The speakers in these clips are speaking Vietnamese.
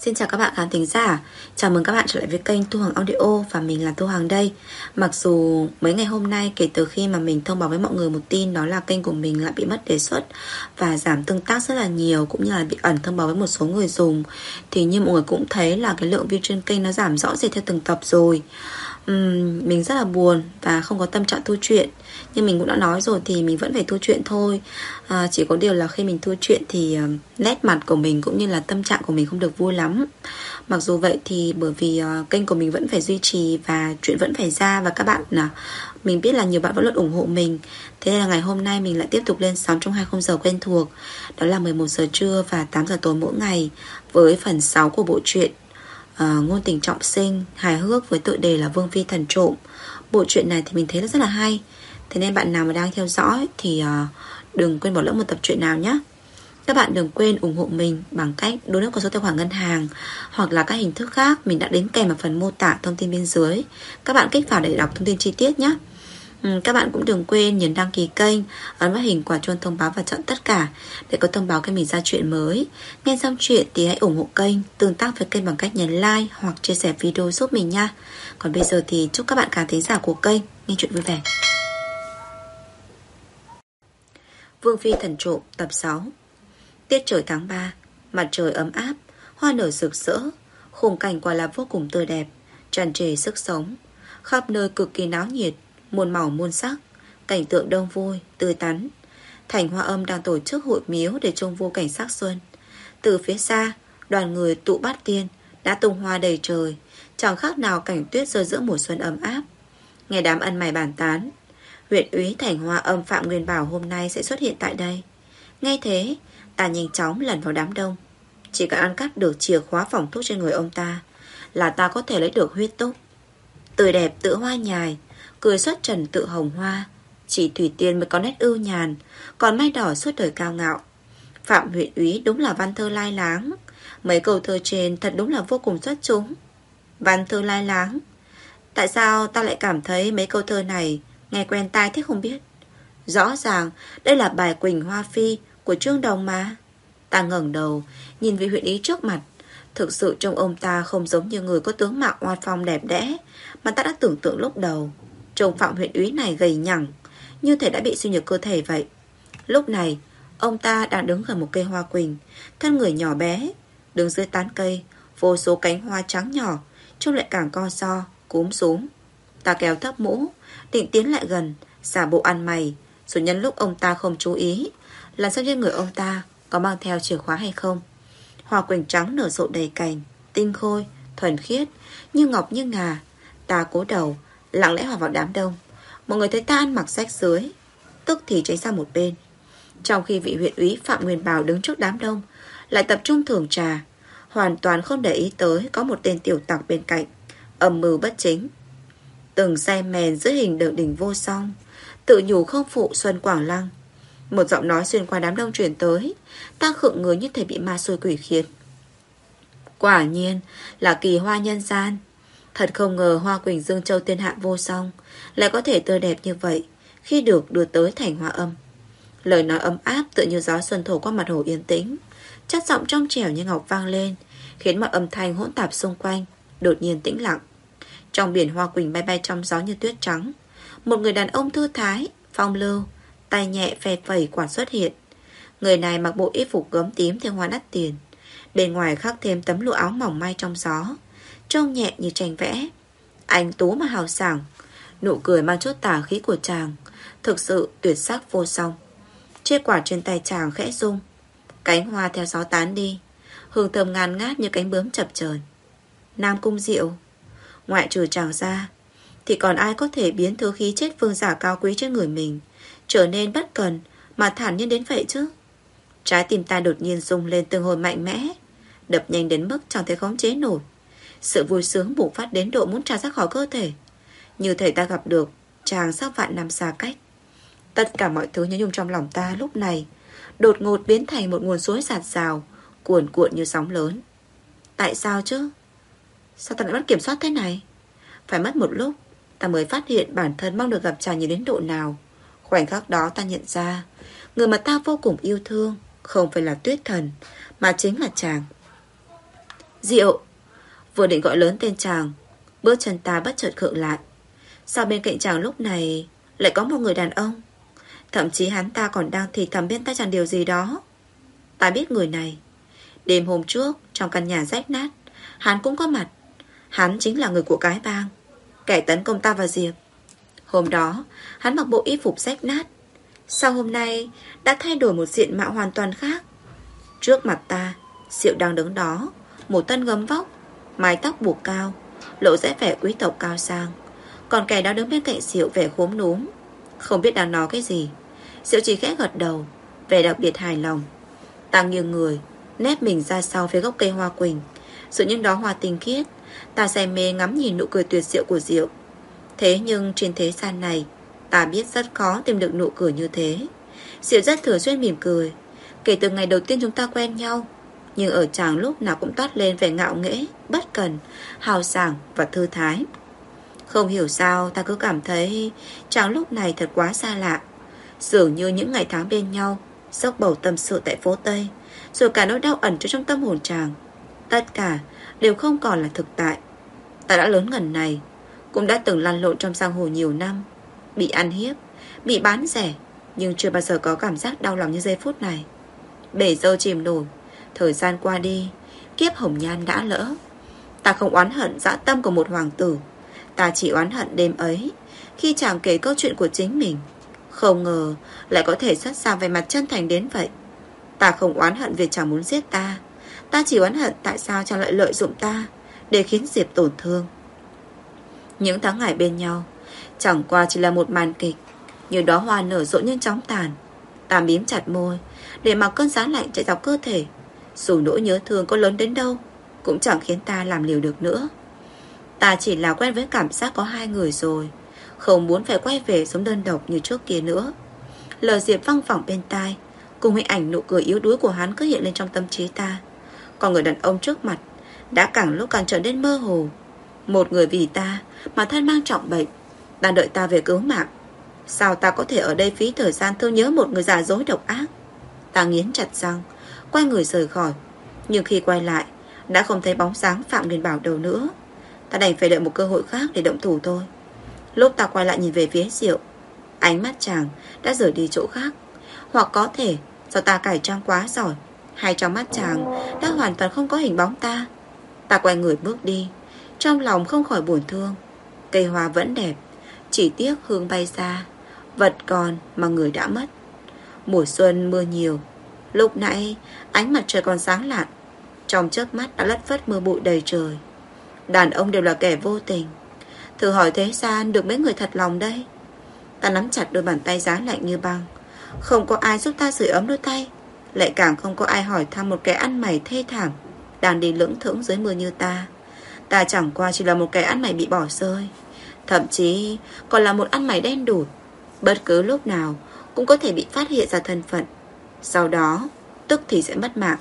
Xin chào các bạn khán thính giả. Chào mừng các bạn trở lại với kênh Thu Hằng Audio. Và mình là Thu Hằng đây. Mặc dù mấy ngày hôm nay kể từ khi mà mình thông báo với mọi người một tin, đó là kênh của mình lại bị mất đề xuất và giảm tương tác rất là nhiều, cũng như là bị ẩn thông báo với một số người dùng, thì như mọi người cũng thấy là cái lượng view trên kênh nó giảm rõ rệt theo từng tập rồi. Mình rất là buồn và không có tâm trạng thu chuyện. Nhưng mình cũng đã nói rồi thì mình vẫn phải thu chuyện thôi. Chỉ có điều là khi mình thu chuyện thì nét mặt của mình cũng như là tâm trạng của mình không được vui lắm. Mặc dù vậy thì bởi vì kênh của mình vẫn phải duy trì và chuyện vẫn phải ra. Và các bạn mình biết là nhiều bạn vẫn luôn ủng hộ mình. Thế nên là ngày hôm nay mình lại tiếp tục lên sóng trong 20 giờ quen thuộc. Đó là 11 giờ trưa và 8 giờ tối mỗi ngày, với phần 6 của bộ truyện ngôn tình trọng sinh hài hước với tựa đề là Vương Phi Thần Trộm. Bộ truyện này thì mình thấy rất là hay. Thế nên bạn nào mà đang theo dõi thì đừng quên bỏ lỡ một tập truyện nào nhé. Các bạn đừng quên ủng hộ mình bằng cách donate qua số tài khoản ngân hàng hoặc là các hình thức khác mình đã đính kèm ở phần mô tả thông tin bên dưới. Các bạn kích vào để đọc thông tin chi tiết nhé. Các bạn cũng đừng quên nhấn đăng ký kênh, ấn vào hình quả chuông thông báo và chọn tất cả để có thông báo khi mình ra chuyện mới. Nghe xong chuyện thì hãy ủng hộ kênh, tương tác với kênh bằng cách nhấn like hoặc chia sẻ video giúp mình nha. Còn bây giờ thì chúc các bạn khán thính giả của kênh nghe chuyện vui vẻ. Vương Phi Thần Trộm tập 6. Tiết trời tháng 3, mặt trời ấm áp, hoa nở rực rỡ, khung cảnh quả là vô cùng tươi đẹp, tràn trề sức sống. Khắp nơi cực kỳ náo nhiệt, muôn màu muôn sắc, cảnh tượng đông vui, tươi tắn. Thành Hoa Âm đang tổ chức hội miếu để trông vô cảnh sắc xuân. Từ phía xa, đoàn người tụ bát tiên đã tung hoa đầy trời, chẳng khác nào cảnh tuyết rơi giữa mùa xuân ấm áp. Nghe đám ăn mày bàn tán, huyện úy Thành Hoa Âm Phạm Nguyên Bảo hôm nay sẽ xuất hiện tại đây. Nghe thế, ta nhanh chóng lẩn vào đám đông. Chỉ cần ăn cắp được chìa khóa phòng thuốc trên người ông ta là ta có thể lấy được huyết túc. Tươi đẹp tựa hoa nhài, cười xuất trần tự hồng hoa. Chỉ Thủy Tiên mới có nét ưu nhàn, còn Mai Đỏ suốt đời cao ngạo. Phạm huyện úy đúng là văn thơ lai láng. Mấy câu thơ trên thật đúng là vô cùng xuất chúng. Văn thơ lai láng, tại sao ta lại cảm thấy mấy câu thơ này nghe quen tai thế không biết? Rõ ràng đây là bài Quỳnh Hoa Phi của Trương Đồng mà. Ta ngẩng đầu nhìn vị huyện ý trước mặt. Thực sự trông ông ta không giống như người có tướng mạo oai phong đẹp đẽ mà ta đã tưởng tượng lúc đầu. Trông Phạm huyện úy này gầy nhẳng, như thể đã bị suy nhược cơ thể vậy. Lúc này ông ta đang đứng gần một cây hoa quỳnh, thân người nhỏ bé. Đứng dưới tán cây, vô số cánh hoa trắng nhỏ, trông lại càng co so, cúm xuống. Ta kéo thấp mũ, định tiến lại gần, giả bộ ăn mày, rồi nhân lúc ông ta không chú ý, lần sau trên người ông ta có mang theo chìa khóa hay không. Hoa quỳnh trắng nở rộ đầy cành, tinh khôi, thuần khiết, như ngọc như ngà. Ta cúi đầu, lặng lẽ hòa vào đám đông. Mọi người thấy ta ăn mặc rách rưới, tức thì tránh sang một bên. Trong khi vị huyện úy Phạm Nguyên Bảo đứng trước đám đông, lại tập trung thưởng trà, hoàn toàn không để ý tới có một tên tiểu tặc bên cạnh, âm mưu bất chính. Từng say mèn giữa hình tượng đỉnh vô song, tự nhủ không phụ Xuân Quảng Lăng. Một giọng nói xuyên qua đám đông truyền tới. Ta khựng người như thể bị ma xui quỷ khiến. Quả nhiên là kỳ hoa nhân gian. Thật không ngờ hoa quỳnh Dương Châu thiên hạ vô song lại có thể tươi đẹp như vậy khi được đưa tới Thành Hoa Âm. Lời nói ấm áp tựa như gió xuân thổi qua mặt hồ yên tĩnh, chất giọng trong trẻo như ngọc vang lên, khiến mọi âm thanh hỗn tạp xung quanh đột nhiên tĩnh lặng. Trong biển hoa quỳnh bay bay trong gió như tuyết trắng, một người đàn ông thư thái, phong lưu, tay nhẹ phe phẩy quả xuất hiện. Người này mặc bộ y phục gấm tím theo hoa đắt tiền, bên ngoài khắc thêm tấm lụa áo mỏng may trong gió, trông nhẹ như tranh vẽ. Anh tú mà hào sảng, nụ cười mang chút tà khí của chàng, thực sự tuyệt sắc vô song. Chiếc quạt trên tay chàng khẽ rung, cánh hoa theo gió tán đi, hương thơm ngàn ngát như cánh bướm chập chờn. Nam Cung Diệu, ngoại trừ chàng ra thì còn ai có thể biến thứ khí chất vương giả cao quý trên người mình trở nên bất cần mà thản nhiên đến vậy chứ? Trái tim ta đột nhiên rung lên từng hồi mạnh mẽ, đập nhanh đến mức chẳng thể khống chế nổi. Sự vui sướng bùng phát đến độ muốn trào ra khỏi cơ thể, như thể ta gặp được chàng sau vạn năm xa cách. Tất cả mọi thứ nhớ nhung trong lòng ta lúc này đột ngột biến thành một nguồn suối dạt dào, cuồn cuộn như sóng lớn. Tại sao chứ? Sao ta lại mất kiểm soát thế này? Phải mất một lúc ta mới phát hiện bản thân mong được gặp chàng nhiều đến độ nào. Khoảnh khắc đó ta nhận ra người mà ta vô cùng yêu thương không phải là Tuyết Thần, mà chính là chàng. Diệu. Vừa định gọi lớn tên chàng, bước chân ta bất chợt khựng lại. Sao bên cạnh chàng lúc này lại có một người đàn ông? Thậm chí hắn ta còn đang thì thầm bên tai chàng điều gì đó. Ta biết người này. Đêm hôm trước trong căn nhà rách nát, hắn cũng có mặt. Hắn chính là người của cái bang, kẻ tấn công ta và Diệp. Hôm đó hắn mặc bộ y phục rách nát, sau hôm nay đã thay đổi một diện mạo hoàn toàn khác. Trước mặt ta, Diệu đang đứng đó, một thân gấm vóc, mái tóc buộc cao, lộ vẻ vẻ quý tộc cao sang. Còn kẻ đó đứng bên cạnh Diệu vẻ khốm núm, không biết đang nói cái gì. Diệu chỉ khẽ gật đầu, vẻ đặc biệt hài lòng. Ta nghiêng người, nép mình ra sau phía gốc cây hoa quỳnh. Giữa những đóa hoa tinh khiết, ta say mê ngắm nhìn nụ cười tuyệt diệu của Diệu. Thế nhưng trên thế gian này, ta biết rất khó tìm được nụ cười như thế. Diệu rất thường xuyên mỉm cười, kể từ ngày đầu tiên chúng ta quen nhau. Nhưng ở chàng lúc nào cũng toát lên vẻ ngạo nghễ, bất cần, hào sảng và thư thái. Không hiểu sao ta cứ cảm thấy chàng lúc này thật quá xa lạ. Dường như những ngày tháng bên nhau, dốc bầu tâm sự tại phố Tây, rồi cả nỗi đau ẩn chứa trong tâm hồn chàng, tất cả đều không còn là thực tại. Ta đã lớn ngần này, cũng đã từng lăn lộn trong giang hồ nhiều năm, bị ăn hiếp, bị bán rẻ, nhưng chưa bao giờ có cảm giác đau lòng như giây phút này. Bể dâu chìm nổi, thời gian qua đi, kiếp hồng nhan đã lỡ. Ta không oán hận dã tâm của một hoàng tử, ta chỉ oán hận đêm ấy, khi chàng kể câu chuyện của chính mình, không ngờ lại có thể xuất ra về mặt chân thành đến vậy. Ta không oán hận việc chàng muốn giết ta, ta chỉ oán hận tại sao chàng lại lợi dụng ta để khiến Diệp tổn thương. Những tháng ngày bên nhau chẳng qua chỉ là một màn kịch, như đóa hoa nở rộ nhưng chóng tàn. Ta mím chặt môi để mặc cơn giá lạnh chạy dọc cơ thể. Dù nỗi nhớ thương có lớn đến đâu cũng chẳng khiến ta làm liều được nữa. Ta chỉ là quen với cảm giác có hai người rồi, không muốn phải quay về sống đơn độc như trước kia nữa. Lời Diệp văng vẳng bên tai, cùng hình ảnh nụ cười yếu đuối của hắn cứ hiện lên trong tâm trí ta. Còn người đàn ông trước mặt đã càng lúc càng trở nên mơ hồ. Một người vì ta mà thân mang trọng bệnh, đang đợi ta về cứu mạng. Sao ta có thể ở đây phí thời gian thương nhớ một người giả dối độc ác? Ta nghiến chặt răng, quay người rời khỏi. Nhưng khi quay lại, đã không thấy bóng dáng Phạm Nguyên Bảo đâu nữa. Ta đành phải đợi một cơ hội khác để động thủ thôi. Lúc ta quay lại nhìn về phía Diệu, ánh mắt chàng đã rời đi chỗ khác. Hoặc có thể do ta cải trang quá giỏi, hay trong mắt chàng đã hoàn toàn không có hình bóng ta. Ta quay người bước đi, trong lòng không khỏi buồn thương. Cây hoa vẫn đẹp, chỉ tiếc hương bay xa, vật còn mà người đã mất. Mùa xuân mưa nhiều, lúc nãy ánh mặt trời còn sáng lạn, trong chớp mắt đã lất phất mưa bụi đầy trời. Đàn ông đều là kẻ vô tình, thử hỏi thế gian được mấy người thật lòng đây? Ta nắm chặt đôi bàn tay giá lạnh như băng. Không có ai giúp ta sưởi ấm đôi tay, lại càng không có ai hỏi thăm một kẻ ăn mày thê thảm đang đi lững thững dưới mưa như ta. Ta chẳng qua chỉ là một kẻ ăn mày bị bỏ rơi, thậm chí còn là một ăn mày đen đủi, bất cứ lúc nào cũng có thể bị phát hiện ra thân phận, sau đó tức thì sẽ mất mạng.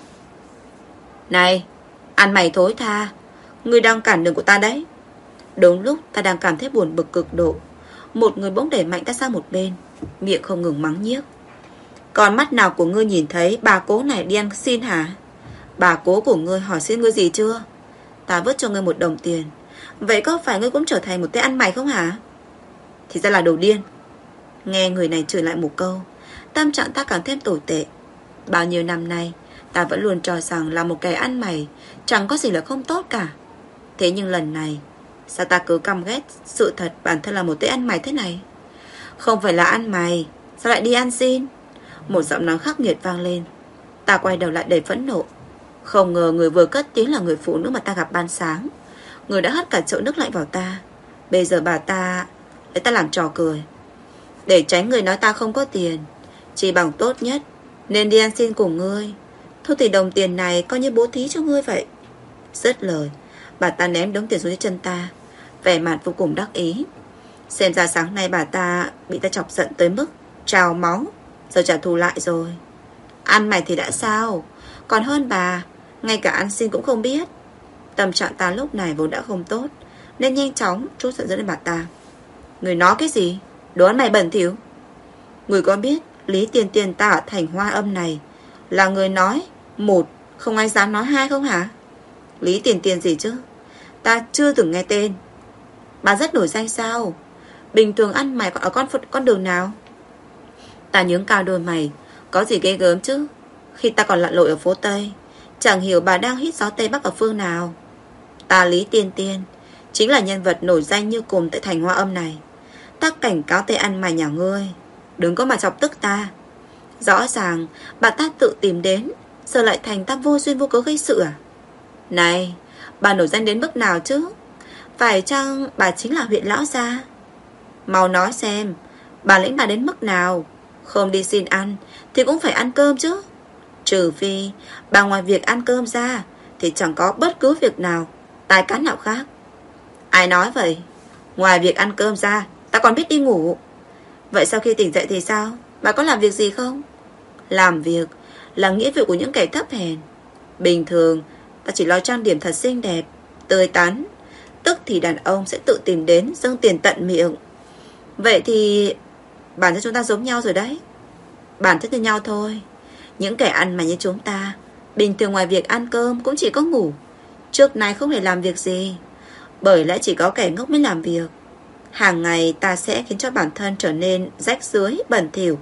Này, ăn mày thối tha, ngươi đang cản đường của ta đấy. Đúng lúc ta đang cảm thấy buồn bực cực độ, một người bỗng đẩy mạnh ta sang một bên, miệng không ngừng mắng nhiếc. Còn mắt nào của ngươi nhìn thấy bà cố này đi ăn xin hả? Bà cố của ngươi hỏi xin ngươi gì chưa? Ta vứt cho ngươi 1 đồng tiền, vậy có phải ngươi cũng trở thành một tên ăn mày không hả? Thì ra là đồ điên. Nghe người này chửi lại một câu, tâm trạng ta càng thêm tồi tệ. Bao nhiêu năm nay ta vẫn luôn cho rằng là một kẻ ăn mày chẳng có gì là không tốt cả. Thế nhưng lần này, sao ta cứ căm ghét sự thật bản thân là một tên ăn mày thế này? Không phải là ăn mày, sao lại đi ăn xin? Một giọng nói khắc nghiệt vang lên. Ta quay đầu lại đầy phẫn nộ. Không ngờ người vừa cất tiếng là người phụ nữ mà ta gặp ban sáng. Người đã hất cả chậu nước lạnh vào ta. Bây giờ bà ta lấy ta làm trò cười. Để tránh người nói ta không có tiền, chỉ bằng tốt nhất nên đi ăn xin cùng ngươi. Thôi thì đồng tiền này coi như bố thí cho ngươi vậy. Dứt lời, bà ta ném đống tiền xuống dưới chân ta, vẻ mặt vô cùng đắc ý. Xem ra sáng nay bà ta bị ta chọc giận tới mức trào máu, giờ trả thù lại rồi. Ăn mày thì đã sao, còn hơn bà, ngay cả ăn xin cũng không biết. Tâm trạng ta lúc này vốn đã không tốt, nên nhanh chóng trút giận dữ lên bà ta. Người nói cái gì? Đồ ăn mày bẩn thỉu. Người có biết Lý Tiền Tiền ta ở thành Hoa Âm này là người nói 1, không ai dám nói 2 không hả? Lý Tiền Tiền gì chứ? Ta chưa từng nghe tên. Bà rất nổi danh sao? Bình thường ăn mày ở con đường nào? Ta nhướng cao đôi mày. Có gì ghê gớm chứ? Khi ta còn lặn lội ở phố Tây, chẳng hiểu bà đang hít gió Tây Bắc ở phương nào. Ta Lý Tiên Tiên chính là nhân vật nổi danh như cùm tại thành Hoa Âm này. Ta cảnh cáo tên ăn mày nhà ngươi, đừng có mà chọc tức ta. Rõ ràng bà ta tự tìm đến, giờ lại thành ta vô duyên vô cớ gây sự à? Này, bà nổi danh đến mức nào chứ? Phải chăng bà chính là huyện lão gia? Mau nói xem, bà lĩnh bà đến mức nào? Không đi xin ăn thì cũng phải ăn cơm chứ. Trừ phi bà ngoài việc ăn cơm ra thì chẳng có bất cứ việc nào tài cán nào khác. Ai nói vậy? Ngoài việc ăn cơm ra, ta còn biết đi ngủ. Vậy sau khi tỉnh dậy thì sao? Bà có làm việc gì không? Làm việc là nghĩa vụ của những kẻ thấp hèn. Bình thường ta chỉ lo trang điểm thật xinh đẹp, tươi tắn, tức thì đàn ông sẽ tự tìm đến dâng tiền tận miệng. Vậy thì bản thân chúng ta giống nhau rồi đấy. Bản chất như nhau thôi. Những kẻ ăn mày như chúng ta bình thường ngoài việc ăn cơm cũng chỉ có ngủ, trước nay không hề làm việc gì. Bởi lẽ chỉ có kẻ ngốc mới làm việc. Hàng ngày ta sẽ khiến cho bản thân trở nên rách rưới, bẩn thỉu.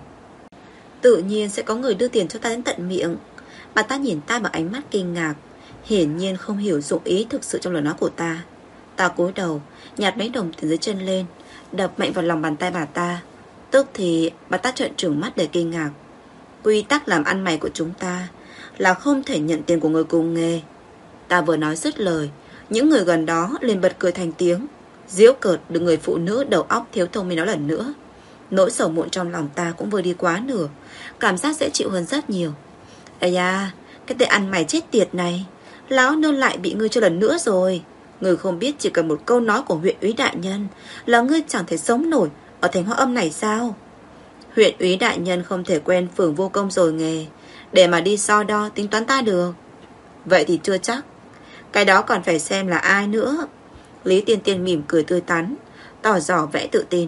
Tự nhiên sẽ có người đưa tiền cho ta đến tận miệng. Bà ta nhìn ta bằng ánh mắt kinh ngạc, hiển nhiên không hiểu dụng ý thực sự trong lời nói của ta. Ta cúi đầu nhặt mấy đồng tiền dưới chân lên, đập mạnh vào lòng bàn tay bà ta. Tức thì bà ta trợn trừng mắt để kinh ngạc. Quy tắc làm ăn mày của chúng ta là không thể nhận tiền của người cùng nghề. Ta vừa nói dứt lời, những người gần đó liền bật cười thành tiếng, giễu cợt được người phụ nữ đầu óc thiếu thông minh đó lần nữa. Nỗi sầu muộn trong lòng ta cũng vừa đi quá nửa, cảm giác dễ chịu hơn rất nhiều. Ây da, cái tên ăn mày chết tiệt này, lão nương lại bị ngươi cho lần nữa rồi. Ngươi không biết chỉ cần một câu nói của huyện úy đại nhân là ngươi chẳng thể sống nổi ở thành Hoa Âm này sao? Huyện úy đại nhân không thể quen phường vô công rồi nghề để mà đi so đo tính toán ta được. Vậy thì chưa chắc. Cái đó còn phải xem là ai nữa. Lý Tiên Tiên mỉm cười tươi tắn, tỏ rõ vẻ tự tin.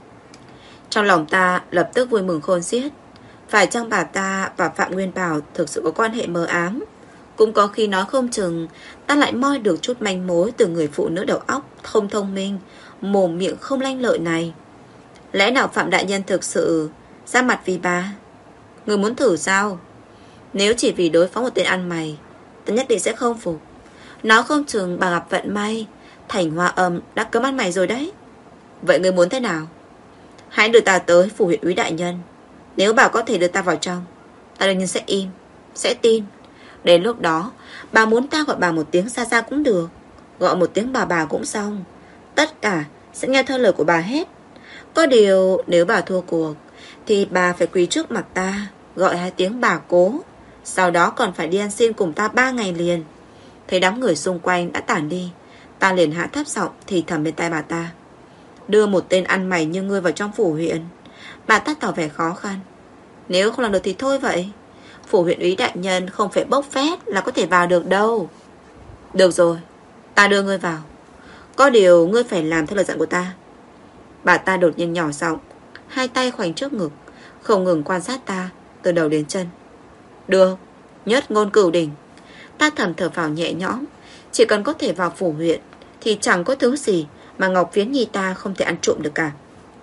Trong lòng ta lập tức vui mừng khôn xiết. Phải chăng bà ta và Phạm Nguyên Bảo thực sự có quan hệ mờ ám? Cũng có khi nói không chừng ta lại moi được chút manh mối từ người phụ nữ đầu óc không thông minh, mồm miệng không lanh lợi này. Lẽ nào Phạm đại nhân thực sự ra mặt vì bà? Người muốn thử sao? Nếu chỉ vì đối phó một tên ăn mày, ta nhất định sẽ không phục. Nó không chừng bà gặp vận may, thành Hoa Âm đã cấm ăn mày rồi đấy. Vậy người muốn thế nào? Hãy đưa ta tới phủ huyện úy đại nhân. Nếu bà có thể đưa ta vào trong, ta đương nhiên sẽ im, sẽ tin. Đến lúc đó, bà muốn ta gọi bà một tiếng xa xa cũng được, gọi một tiếng bà cũng xong. Tất cả sẽ nghe theo lời của bà hết. Có điều nếu bà thua cuộc thì bà phải quỳ trước mặt ta, gọi 2 tiếng bà cố. Sau đó còn phải đi ăn xin cùng ta 3 ngày liền. Thấy đám người xung quanh đã tản đi, ta liền hạ thấp giọng thì thầm bên tai bà ta. Đưa một tên ăn mày như ngươi vào trong phủ huyện. Bà ta tỏ vẻ khó khăn. Nếu không làm được thì thôi vậy. Phủ huyện úy đại nhân không phải bốc phét là có thể vào được đâu. Được rồi, ta đưa ngươi vào. Có điều ngươi phải làm theo lời dặn của ta. Bà ta đột nhiên nhỏ giọng, 2 tay khoanh trước ngực, không ngừng quan sát ta từ đầu đến chân. Được, nhất ngôn cửu đỉnh. Ta thầm thở phào nhẹ nhõm. Chỉ cần có thể vào phủ huyện thì chẳng có thứ gì mà Ngọc Phiến Nhi ta không thể ăn trộm được cả.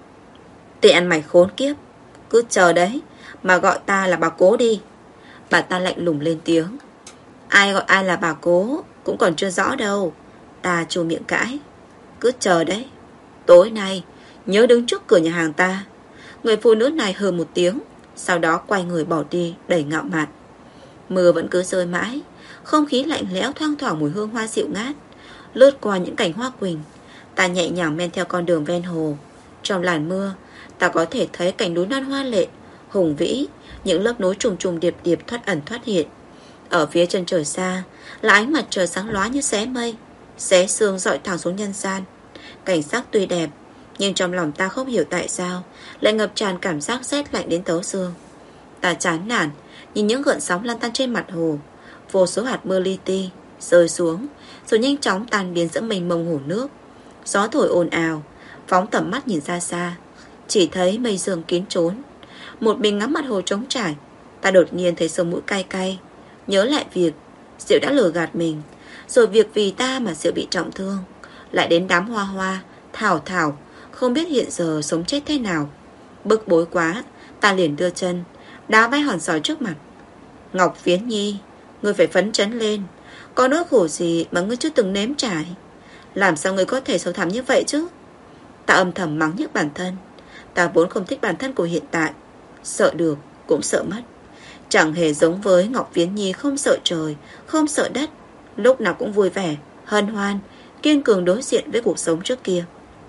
Tên ăn mày khốn kiếp, cứ chờ đấy mà gọi ta là bà cố đi. Bà ta lạnh lùng lên tiếng. Ai gọi ai là bà cố cũng còn chưa rõ đâu. Ta trù miệng cãi. Cứ chờ đấy. Tối nay nhớ đứng trước cửa nhà hàng ta. Người phụ nữ này hừ một tiếng, sau đó quay người bỏ đi đầy ngạo mạn. Mưa vẫn cứ rơi mãi. Không khí lạnh lẽo thoang thoảng mùi hương hoa dịu ngát lướt qua những cành hoa quỳnh. Ta nhẹ nhàng men theo con đường ven hồ. Trong làn mưa, ta có thể thấy cảnh núi non hoa lệ, hùng vĩ, những lớp núi trùng trùng điệp điệp thoát ẩn thoát hiện. Ở phía chân trời xa là ánh mặt trời sáng lóa như xé mây, xé sương dọi thẳng xuống nhân gian. Cảnh sắc tuy đẹp, nhưng trong lòng ta không hiểu tại sao lại ngập tràn cảm giác rét lạnh đến tấu xương. Ta chán nản nhìn những gợn sóng lan tan trên mặt hồ. Vô số hạt mưa li ti rơi xuống, rồi nhanh chóng tan biến giữa mênh mông hồ nước. Gió thổi ồn ào, phóng tầm mắt nhìn ra xa, chỉ thấy mây sương kín trốn. Một mình ngắm mặt hồ trống trải, ta đột nhiên thấy sống mũi cay cay. Nhớ lại việc Diệu đã lừa gạt mình. Rồi việc vì ta mà Diệu bị trọng thương, lại đến đám Hoa Hoa, Thảo Thảo, không biết hiện giờ sống chết thế nào. Bức bối quá, ta liền đưa chân đá bay hòn sỏi trước mặt. Ngọc Phiến Nhi, ngươi phải phấn chấn lên. Có nỗi khổ gì mà ngươi chưa từng nếm trải? Làm sao ngươi có thể sâu thẳm như vậy chứ? Ta âm thầm mắng nhức bản thân. Ta vốn không thích bản thân của hiện tại. Sợ được cũng sợ mất. Chẳng hề giống với Ngọc Phiến Nhi không sợ trời, không sợ đất, lúc nào cũng vui vẻ, hân hoan, kiên cường đối diện với cuộc sống trước kia.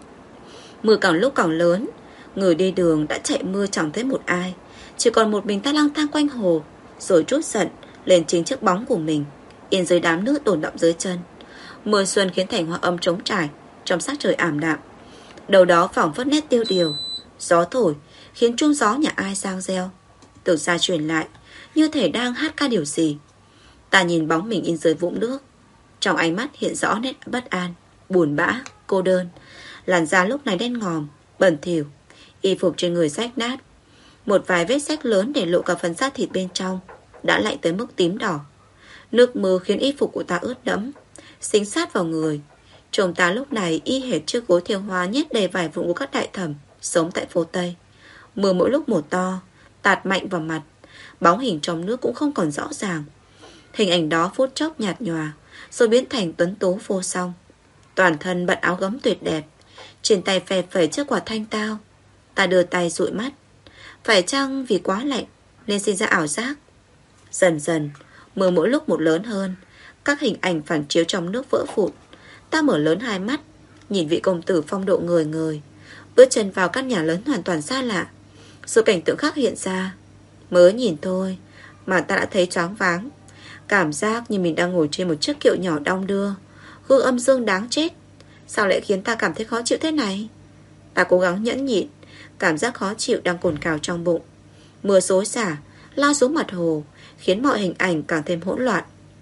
Mưa càng lúc càng lớn, người đi đường đã chạy mưa chẳng thấy một ai, chỉ còn một mình ta lang thang quanh hồ, rồi trút giận lên chính chiếc bóng của mình, yên dưới đám nước tồn đọng dưới chân. Mưa xuân khiến thành hoa âm trống trải trong sắc trời ảm đạm. Đầu đó phảng phất nét tiêu điều. Gió thổi khiến chuông gió nhà ai sang reo, từ xa truyền lại như thể đang hát ca điều gì. Ta nhìn bóng mình in dưới vũng nước, trong ánh mắt hiện rõ nét bất an, buồn bã, cô đơn. Làn da lúc này đen ngòm, bẩn thỉu, y phục trên người rách nát, một vài vết rách lớn để lộ cả phần da thịt bên trong đã lạnh tới mức tím đỏ. Nước mưa khiến y phục của ta ướt đẫm, xính sát vào người. Trông ta lúc này y hệt chiếc gối thiêu hoa nhét đầy vải vụn của các đại thẩm sống tại phố Tây. Mưa mỗi lúc một to, tạt mạnh vào mặt, bóng hình trong nước cũng không còn rõ ràng. Hình ảnh đó phút chốc nhạt nhòa, rồi biến thành tuấn tú vô song. Toàn thân bận áo gấm tuyệt đẹp, trên tay phe phẩy chiếc quạt thanh tao. Ta đưa tay dụi mắt. Phải chăng vì quá lạnh nên sinh ra ảo giác? Dần dần, mưa mỗi lúc một lớn hơn, các hình ảnh phản chiếu trong nước vỡ vụn. Ta mở lớn hai mắt, nhìn vị công tử phong độ người người, bước chân vào căn nhà lớn hoàn toàn xa lạ. Sự cảnh tượng khác hiện ra. Mới nhìn thôi mà ta đã thấy choáng váng. Cảm giác như mình đang ngồi trên một chiếc kiệu nhỏ đong đưa. Gương âm dương đáng chết. Sao lại khiến ta cảm thấy khó chịu thế này? Ta cố gắng nhẫn nhịn. Cảm giác khó chịu đang cồn cào trong bụng. Mưa xối xả lao xuống mặt hồ, khiến mọi hình ảnh càng thêm hỗn loạn.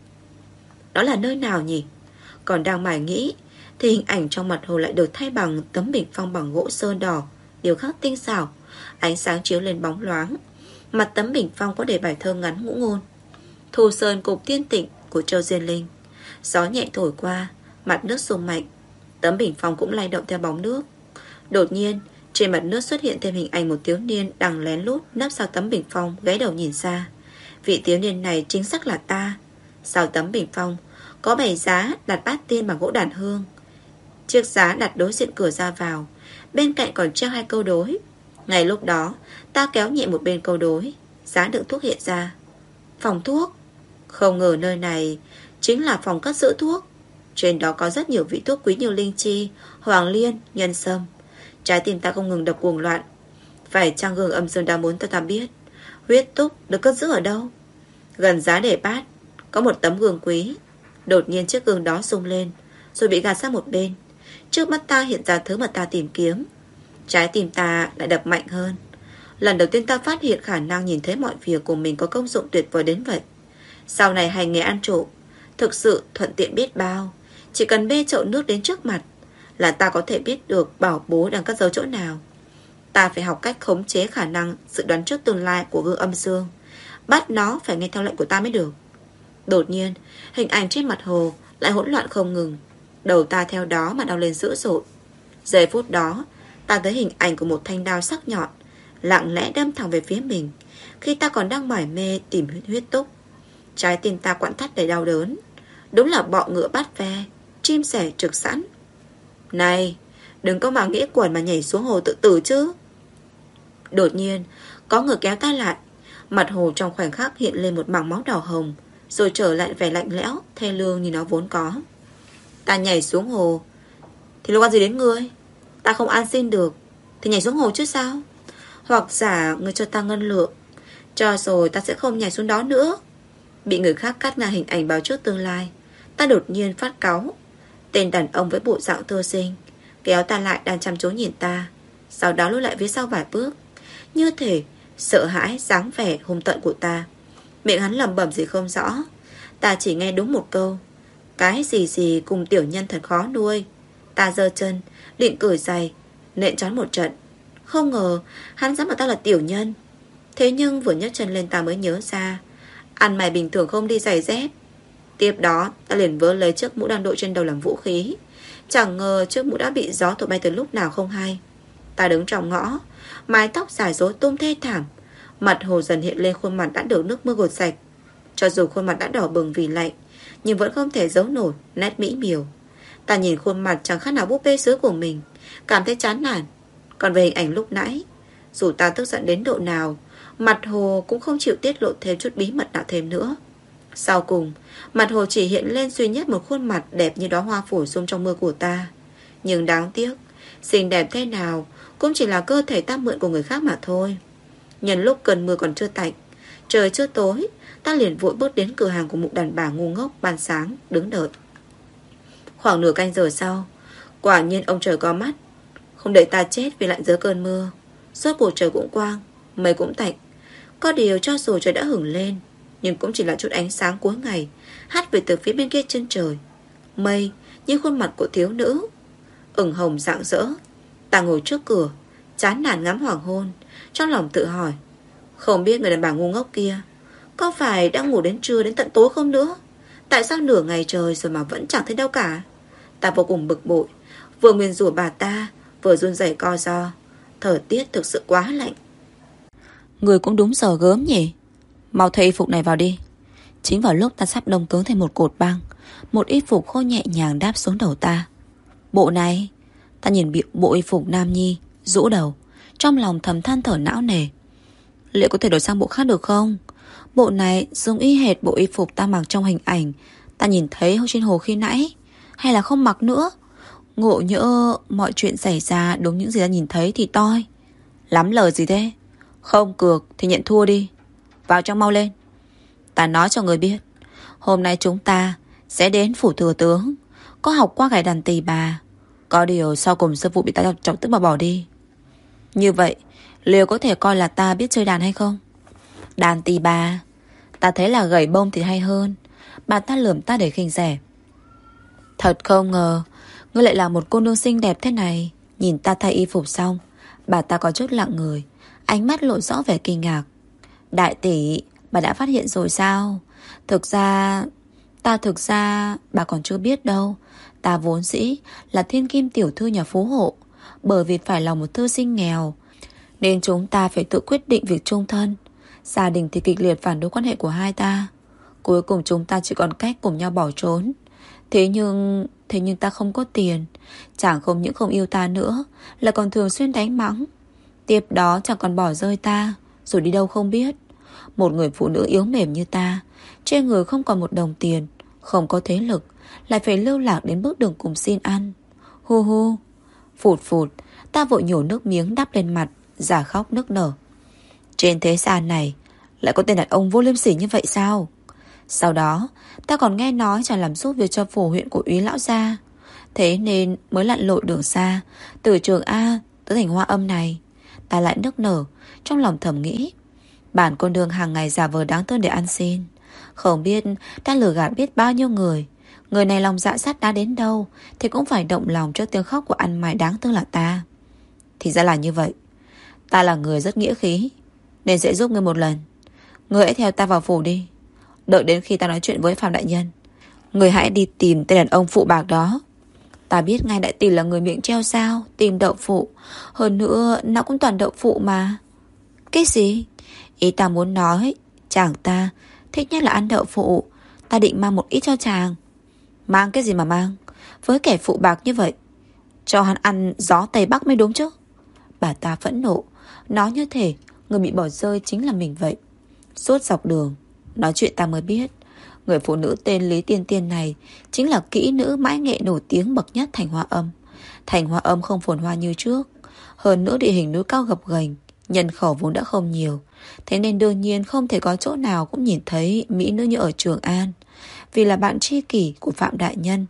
Đó là nơi nào nhỉ? Còn đang mải nghĩ thì hình ảnh trong mặt hồ lại được thay bằng tấm bình phong bằng gỗ sơn đỏ, điều khắc tinh xảo. Ánh sáng chiếu lên bóng loáng. Mặt tấm bình phong có để bài thơ ngắn ngũ ngôn: Thu sơn cục tiên tịnh của Châu Diên Linh. Gió nhẹ thổi qua, mặt nước rung mạnh. Tấm bình phong cũng lay động theo bóng nước. Đột nhiên, trên mặt nước xuất hiện thêm hình ảnh một thiếu niên đang lén lút nấp sau tấm bình phong, gáy đầu nhìn xa. Vị thiếu niên này chính xác là ta. Sau tấm bình phong có bày giá đặt bát tiên bằng gỗ đàn hương. Chiếc giá đặt đối diện cửa ra vào, bên cạnh còn treo hai câu đối. Ngay lúc đó, ta kéo nhẹ một bên câu đối, giá đựng thuốc hiện ra. Phòng thuốc. Không ngờ nơi này chính là phòng cất giữ thuốc. Trên đó có rất nhiều vị thuốc quý như linh chi, hoàng liên, nhân sâm. Trái tim ta không ngừng đập cuồng loạn. Phải chăng gương âm dương đã muốn ta biết huyết túc được cất giữ ở đâu? Gần giá để bát có một tấm gương quý. Đột nhiên chiếc gương đó rung lên, rồi bị gạt sang một bên. Trước mắt ta hiện ra thứ mà ta tìm kiếm. Trái tim ta lại đập mạnh hơn. Lần đầu tiên ta phát hiện khả năng nhìn thấy mọi việc của mình có công dụng tuyệt vời đến vậy. Sau này hành nghề ăn trộm thực sự thuận tiện biết bao. Chỉ cần bê chậu nước đến trước mặt là ta có thể biết được bảo bối đang cất giấu chỗ nào. Ta phải học cách khống chế khả năng dự đoán trước tương lai của gương âm dương, bắt nó phải nghe theo lệnh của ta mới được. Đột nhiên, hình ảnh trên mặt hồ lại hỗn loạn không ngừng. Đầu ta theo đó mà đau lên dữ dội. Giây phút đó, ta thấy hình ảnh của một thanh đao sắc nhọn lặng lẽ đâm thẳng về phía mình. Khi ta còn đang mải mê tìm huyết túc, trái tim ta quặn thắt đầy đau đớn. Đúng là bọ ngựa bắt ve, chim sẻ trực sẵn. Này, đừng có mà nghĩ quẩn mà nhảy xuống hồ tự tử chứ. Đột nhiên, có người kéo ta lại. Mặt hồ trong khoảnh khắc hiện lên một mảng máu đỏ hồng, rồi trở lại vẻ lạnh lẽo, thê lương như nó vốn có. Ta nhảy xuống hồ thì liên quan gì đến ngươi? Ta không an xin được thì nhảy xuống hồ chứ sao? Hoặc giả ngươi cho ta ngân lượng, cho rồi ta sẽ không nhảy xuống đó nữa. Bị người khác cắt ngang hình ảnh báo trước tương lai, ta đột nhiên phát cáu. Tên đàn ông với bộ dạng thơ sinh kéo ta lại, đang chăm chú nhìn ta, sau đó lùi lại phía sau vài bước, như thể sợ hãi dáng vẻ hung tợn của ta. Miệng hắn lẩm bẩm gì không rõ. Ta chỉ nghe đúng một câu: cái gì gì cùng tiểu nhân thật khó nuôi. Ta giơ chân định cởi giày nện choán một trận. Không ngờ hắn dám bảo ta là tiểu nhân. Thế nhưng vừa nhấc chân lên ta mới nhớ ra, ăn mày bình thường không đi giày dép. Tiếp đó ta liền vớ lấy chiếc mũ đang đội trên đầu làm vũ khí. Chẳng ngờ chiếc mũ đã bị gió thổi bay từ lúc nào không hay. Ta đứng trong ngõ, mái tóc dài rối tung thê thảm. Mặt Hồ dần hiện lên khuôn mặt đã được nước mưa gột sạch. Cho dù khuôn mặt đã đỏ bừng vì lạnh, nhưng vẫn không thể giấu nổi nét mỹ miều. Ta nhìn khuôn mặt chẳng khác nào búp bê sứ của mình, cảm thấy chán nản. Còn về hình ảnh lúc nãy, dù ta tức giận đến độ nào, mặt Hồ cũng không chịu tiết lộ thêm chút bí mật nào thêm nữa. Sau cùng, mặt Hồ chỉ hiện lên duy nhất một khuôn mặt đẹp như đóa hoa phổi sum trong mưa của ta. Nhưng đáng tiếc, xinh đẹp thế nào cũng chỉ là cơ thể ta mượn của người khác mà thôi. Nhân lúc cơn mưa còn chưa tạnh, trời chưa tối, ta liền vội bước đến cửa hàng của một đàn bà ngu ngốc ban sáng đứng đợi. Khoảng nửa canh giờ sau, quả nhiên ông trời có mắt, không để ta chết vì lạnh dưới cơn mưa. Suốt bầu trời cũng quang, mây cũng tạnh. Có điều cho dù trời đã hửng lên, nhưng cũng chỉ là chút ánh sáng cuối ngày hắt về từ phía bên kia chân trời. Mây như khuôn mặt của thiếu nữ, ửng hồng rạng rỡ. Ta ngồi trước cửa, chán nản ngắm hoàng hôn, trong lòng tự hỏi, không biết người đàn bà ngu ngốc kia có phải đang ngủ đến trưa đến tận tối không nữa. Tại sao nửa ngày trời rồi mà vẫn chẳng thấy đâu cả. Ta vô cùng bực bội, vừa nguyền rủa bà ta, vừa run rẩy co ro. Thời tiết thực sự quá lạnh. Người cũng đúng giờ gớm nhỉ. Mau thay y phục này vào đi. Chính vào lúc ta sắp đông cứng thành một cột băng, một y phục khô nhẹ nhàng đáp xuống đầu ta. Bộ này. Ta nhìn bộ y phục nam nhi, rũ đầu, trong lòng thầm than thở não nề. Liệu có thể đổi sang bộ khác được không? Bộ này giống y hệt bộ y phục ta mặc trong hình ảnh ta nhìn thấy trên hồ khi nãy. Hay là không mặc nữa? Ngộ nhỡ mọi chuyện xảy ra đúng những gì ta nhìn thấy thì toi. Lắm lời gì thế? Không cược thì nhận thua đi. Vào trong mau lên. Ta nói cho người biết, hôm nay chúng ta sẽ đến phủ thừa tướng, có học qua gảy đàn tỳ bà. Có điều sau cùng sư phụ bị ta chọc tức mà bỏ đi. Như vậy liệu có thể coi là ta biết chơi đàn hay không? Đàn tỳ bà? Ta thấy là gảy bông thì hay hơn. Bà ta lườm ta để khinh rẻ. Thật không ngờ ngươi lại là một cô nương xinh đẹp thế này. Nhìn ta thay y phục xong, bà ta có chút lặng người, ánh mắt lộ rõ vẻ kinh ngạc. Đại tỷ, bà đã phát hiện rồi sao? Thực ra bà còn chưa biết đâu. Ta vốn dĩ là thiên kim tiểu thư nhà phú hộ. Bởi vì phải là một thư sinh nghèo nên chúng ta phải tự quyết định việc chung thân. Gia đình thì kịch liệt phản đối quan hệ của hai ta. Cuối cùng chúng ta chỉ còn cách cùng nhau bỏ trốn. Thế nhưng ta không có tiền. Chàng không những không yêu ta nữa, là còn thường xuyên đánh mắng. Tiếp đó chàng còn bỏ rơi ta, rồi đi đâu không biết. Một người phụ nữ yếu mềm như ta, trên người không còn một đồng tiền, không có thế lực, lại phải lưu lạc đến bước đường cùng xin ăn. Hu hu. Phụt phụt. Ta vội nhổ nước miếng đắp lên mặt, giả khóc nức nở. Trên thế gian này lại có tên đàn ông vô liêm sỉ như vậy sao? Sau đó ta còn nghe nói chàng làm giúp việc cho phủ huyện của Úy lão gia, thế nên mới lặn lội đường xa, từ trường A tới thành Hoa Âm này. Ta lại nức nở, trong lòng thầm nghĩ, bản cô nương hàng ngày giả vờ đáng thương để ăn xin, không biết ta lừa gạt biết bao nhiêu người. Người này lòng dạ sắt đá đến đâu thì cũng phải động lòng trước tiếng khóc của ăn mày đáng thương là ta. Thì ra là như vậy. Ta là người rất nghĩa khí, nên sẽ giúp ngươi một lần. Ngươi hãy theo ta vào phủ đi. Đợi đến khi ta nói chuyện với Phạm đại nhân, ngươi hãy đi tìm tên đàn ông phụ bạc đó. Ta biết ngay đại tỷ là người miệng treo sao, tìm đậu phụ. Hơn nữa nó cũng toàn đậu phụ mà. Cái gì? Ý ta muốn nói chàng ta thích nhất là ăn đậu phụ. Ta định mang một ít cho chàng. Mang cái gì mà mang? Với kẻ phụ bạc như vậy, cho hắn ăn gió Tây Bắc mới đúng chứ. Bà ta phẫn nộ, nói như thể người bị bỏ rơi chính là mình vậy. Suốt dọc đường nói chuyện ta mới biết, người phụ nữ tên Lý Tiên Tiên này chính là kỹ nữ mãi nghệ nổi tiếng bậc nhất thành Hoa Âm. Thành Hoa Âm không phồn hoa như trước. Hơn nữa địa hình núi cao gập ghềnh, nhân khẩu vốn đã không nhiều, thế nên đương nhiên không thể có chỗ nào cũng nhìn thấy mỹ nữ như ở Trường An. Vì là bạn tri kỷ của Phạm đại nhân,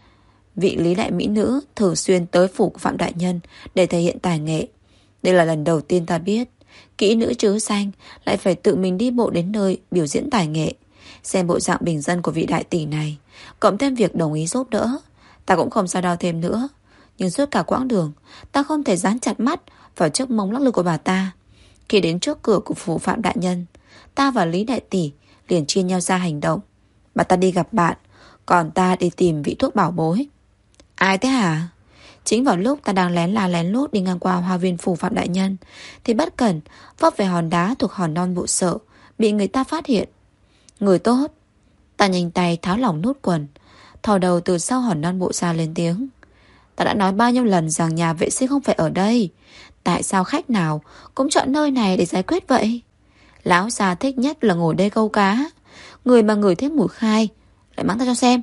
vị Lý đại mỹ nữ thường xuyên tới phủ của Phạm đại nhân để thể hiện tài nghệ. Đây là lần đầu tiên ta biết kỹ nữ chứ danh lại phải tự mình đi bộ đến nơi biểu diễn tài nghệ. Xem bộ dạng bình dân của vị đại tỷ này, cộng thêm việc đồng ý giúp đỡ, ta cũng không sao đo thêm nữa. Nhưng suốt cả quãng đường, ta không thể dán chặt mắt vào chiếc mông lắc lư của bà ta. Khi đến trước cửa của phủ Phạm đại nhân, ta và Lý đại tỷ liền chia nhau ra hành động. Bà ta đi gặp bạn, còn ta đi tìm vị thuốc bảo bối. Ai thế hả? Chính vào lúc ta đang lén la lén lút đi ngang qua hoa viên phủ Phạm đại nhân thì bất cẩn vấp về hòn đá thuộc hòn non bộ sợ, bị người ta phát hiện. Người tốt. Ta nhanh tay tháo lỏng nút quần, thò đầu từ sau hòn non bộ ra lên tiếng. Ta đã nói bao nhiêu lần rằng nhà vệ sinh không phải ở đây. Tại sao khách nào cũng chọn nơi này để giải quyết vậy? Lão già thích nhất là ngồi đây câu cá. Người mà ngửi thấy mùi khai lại mắng ta cho xem.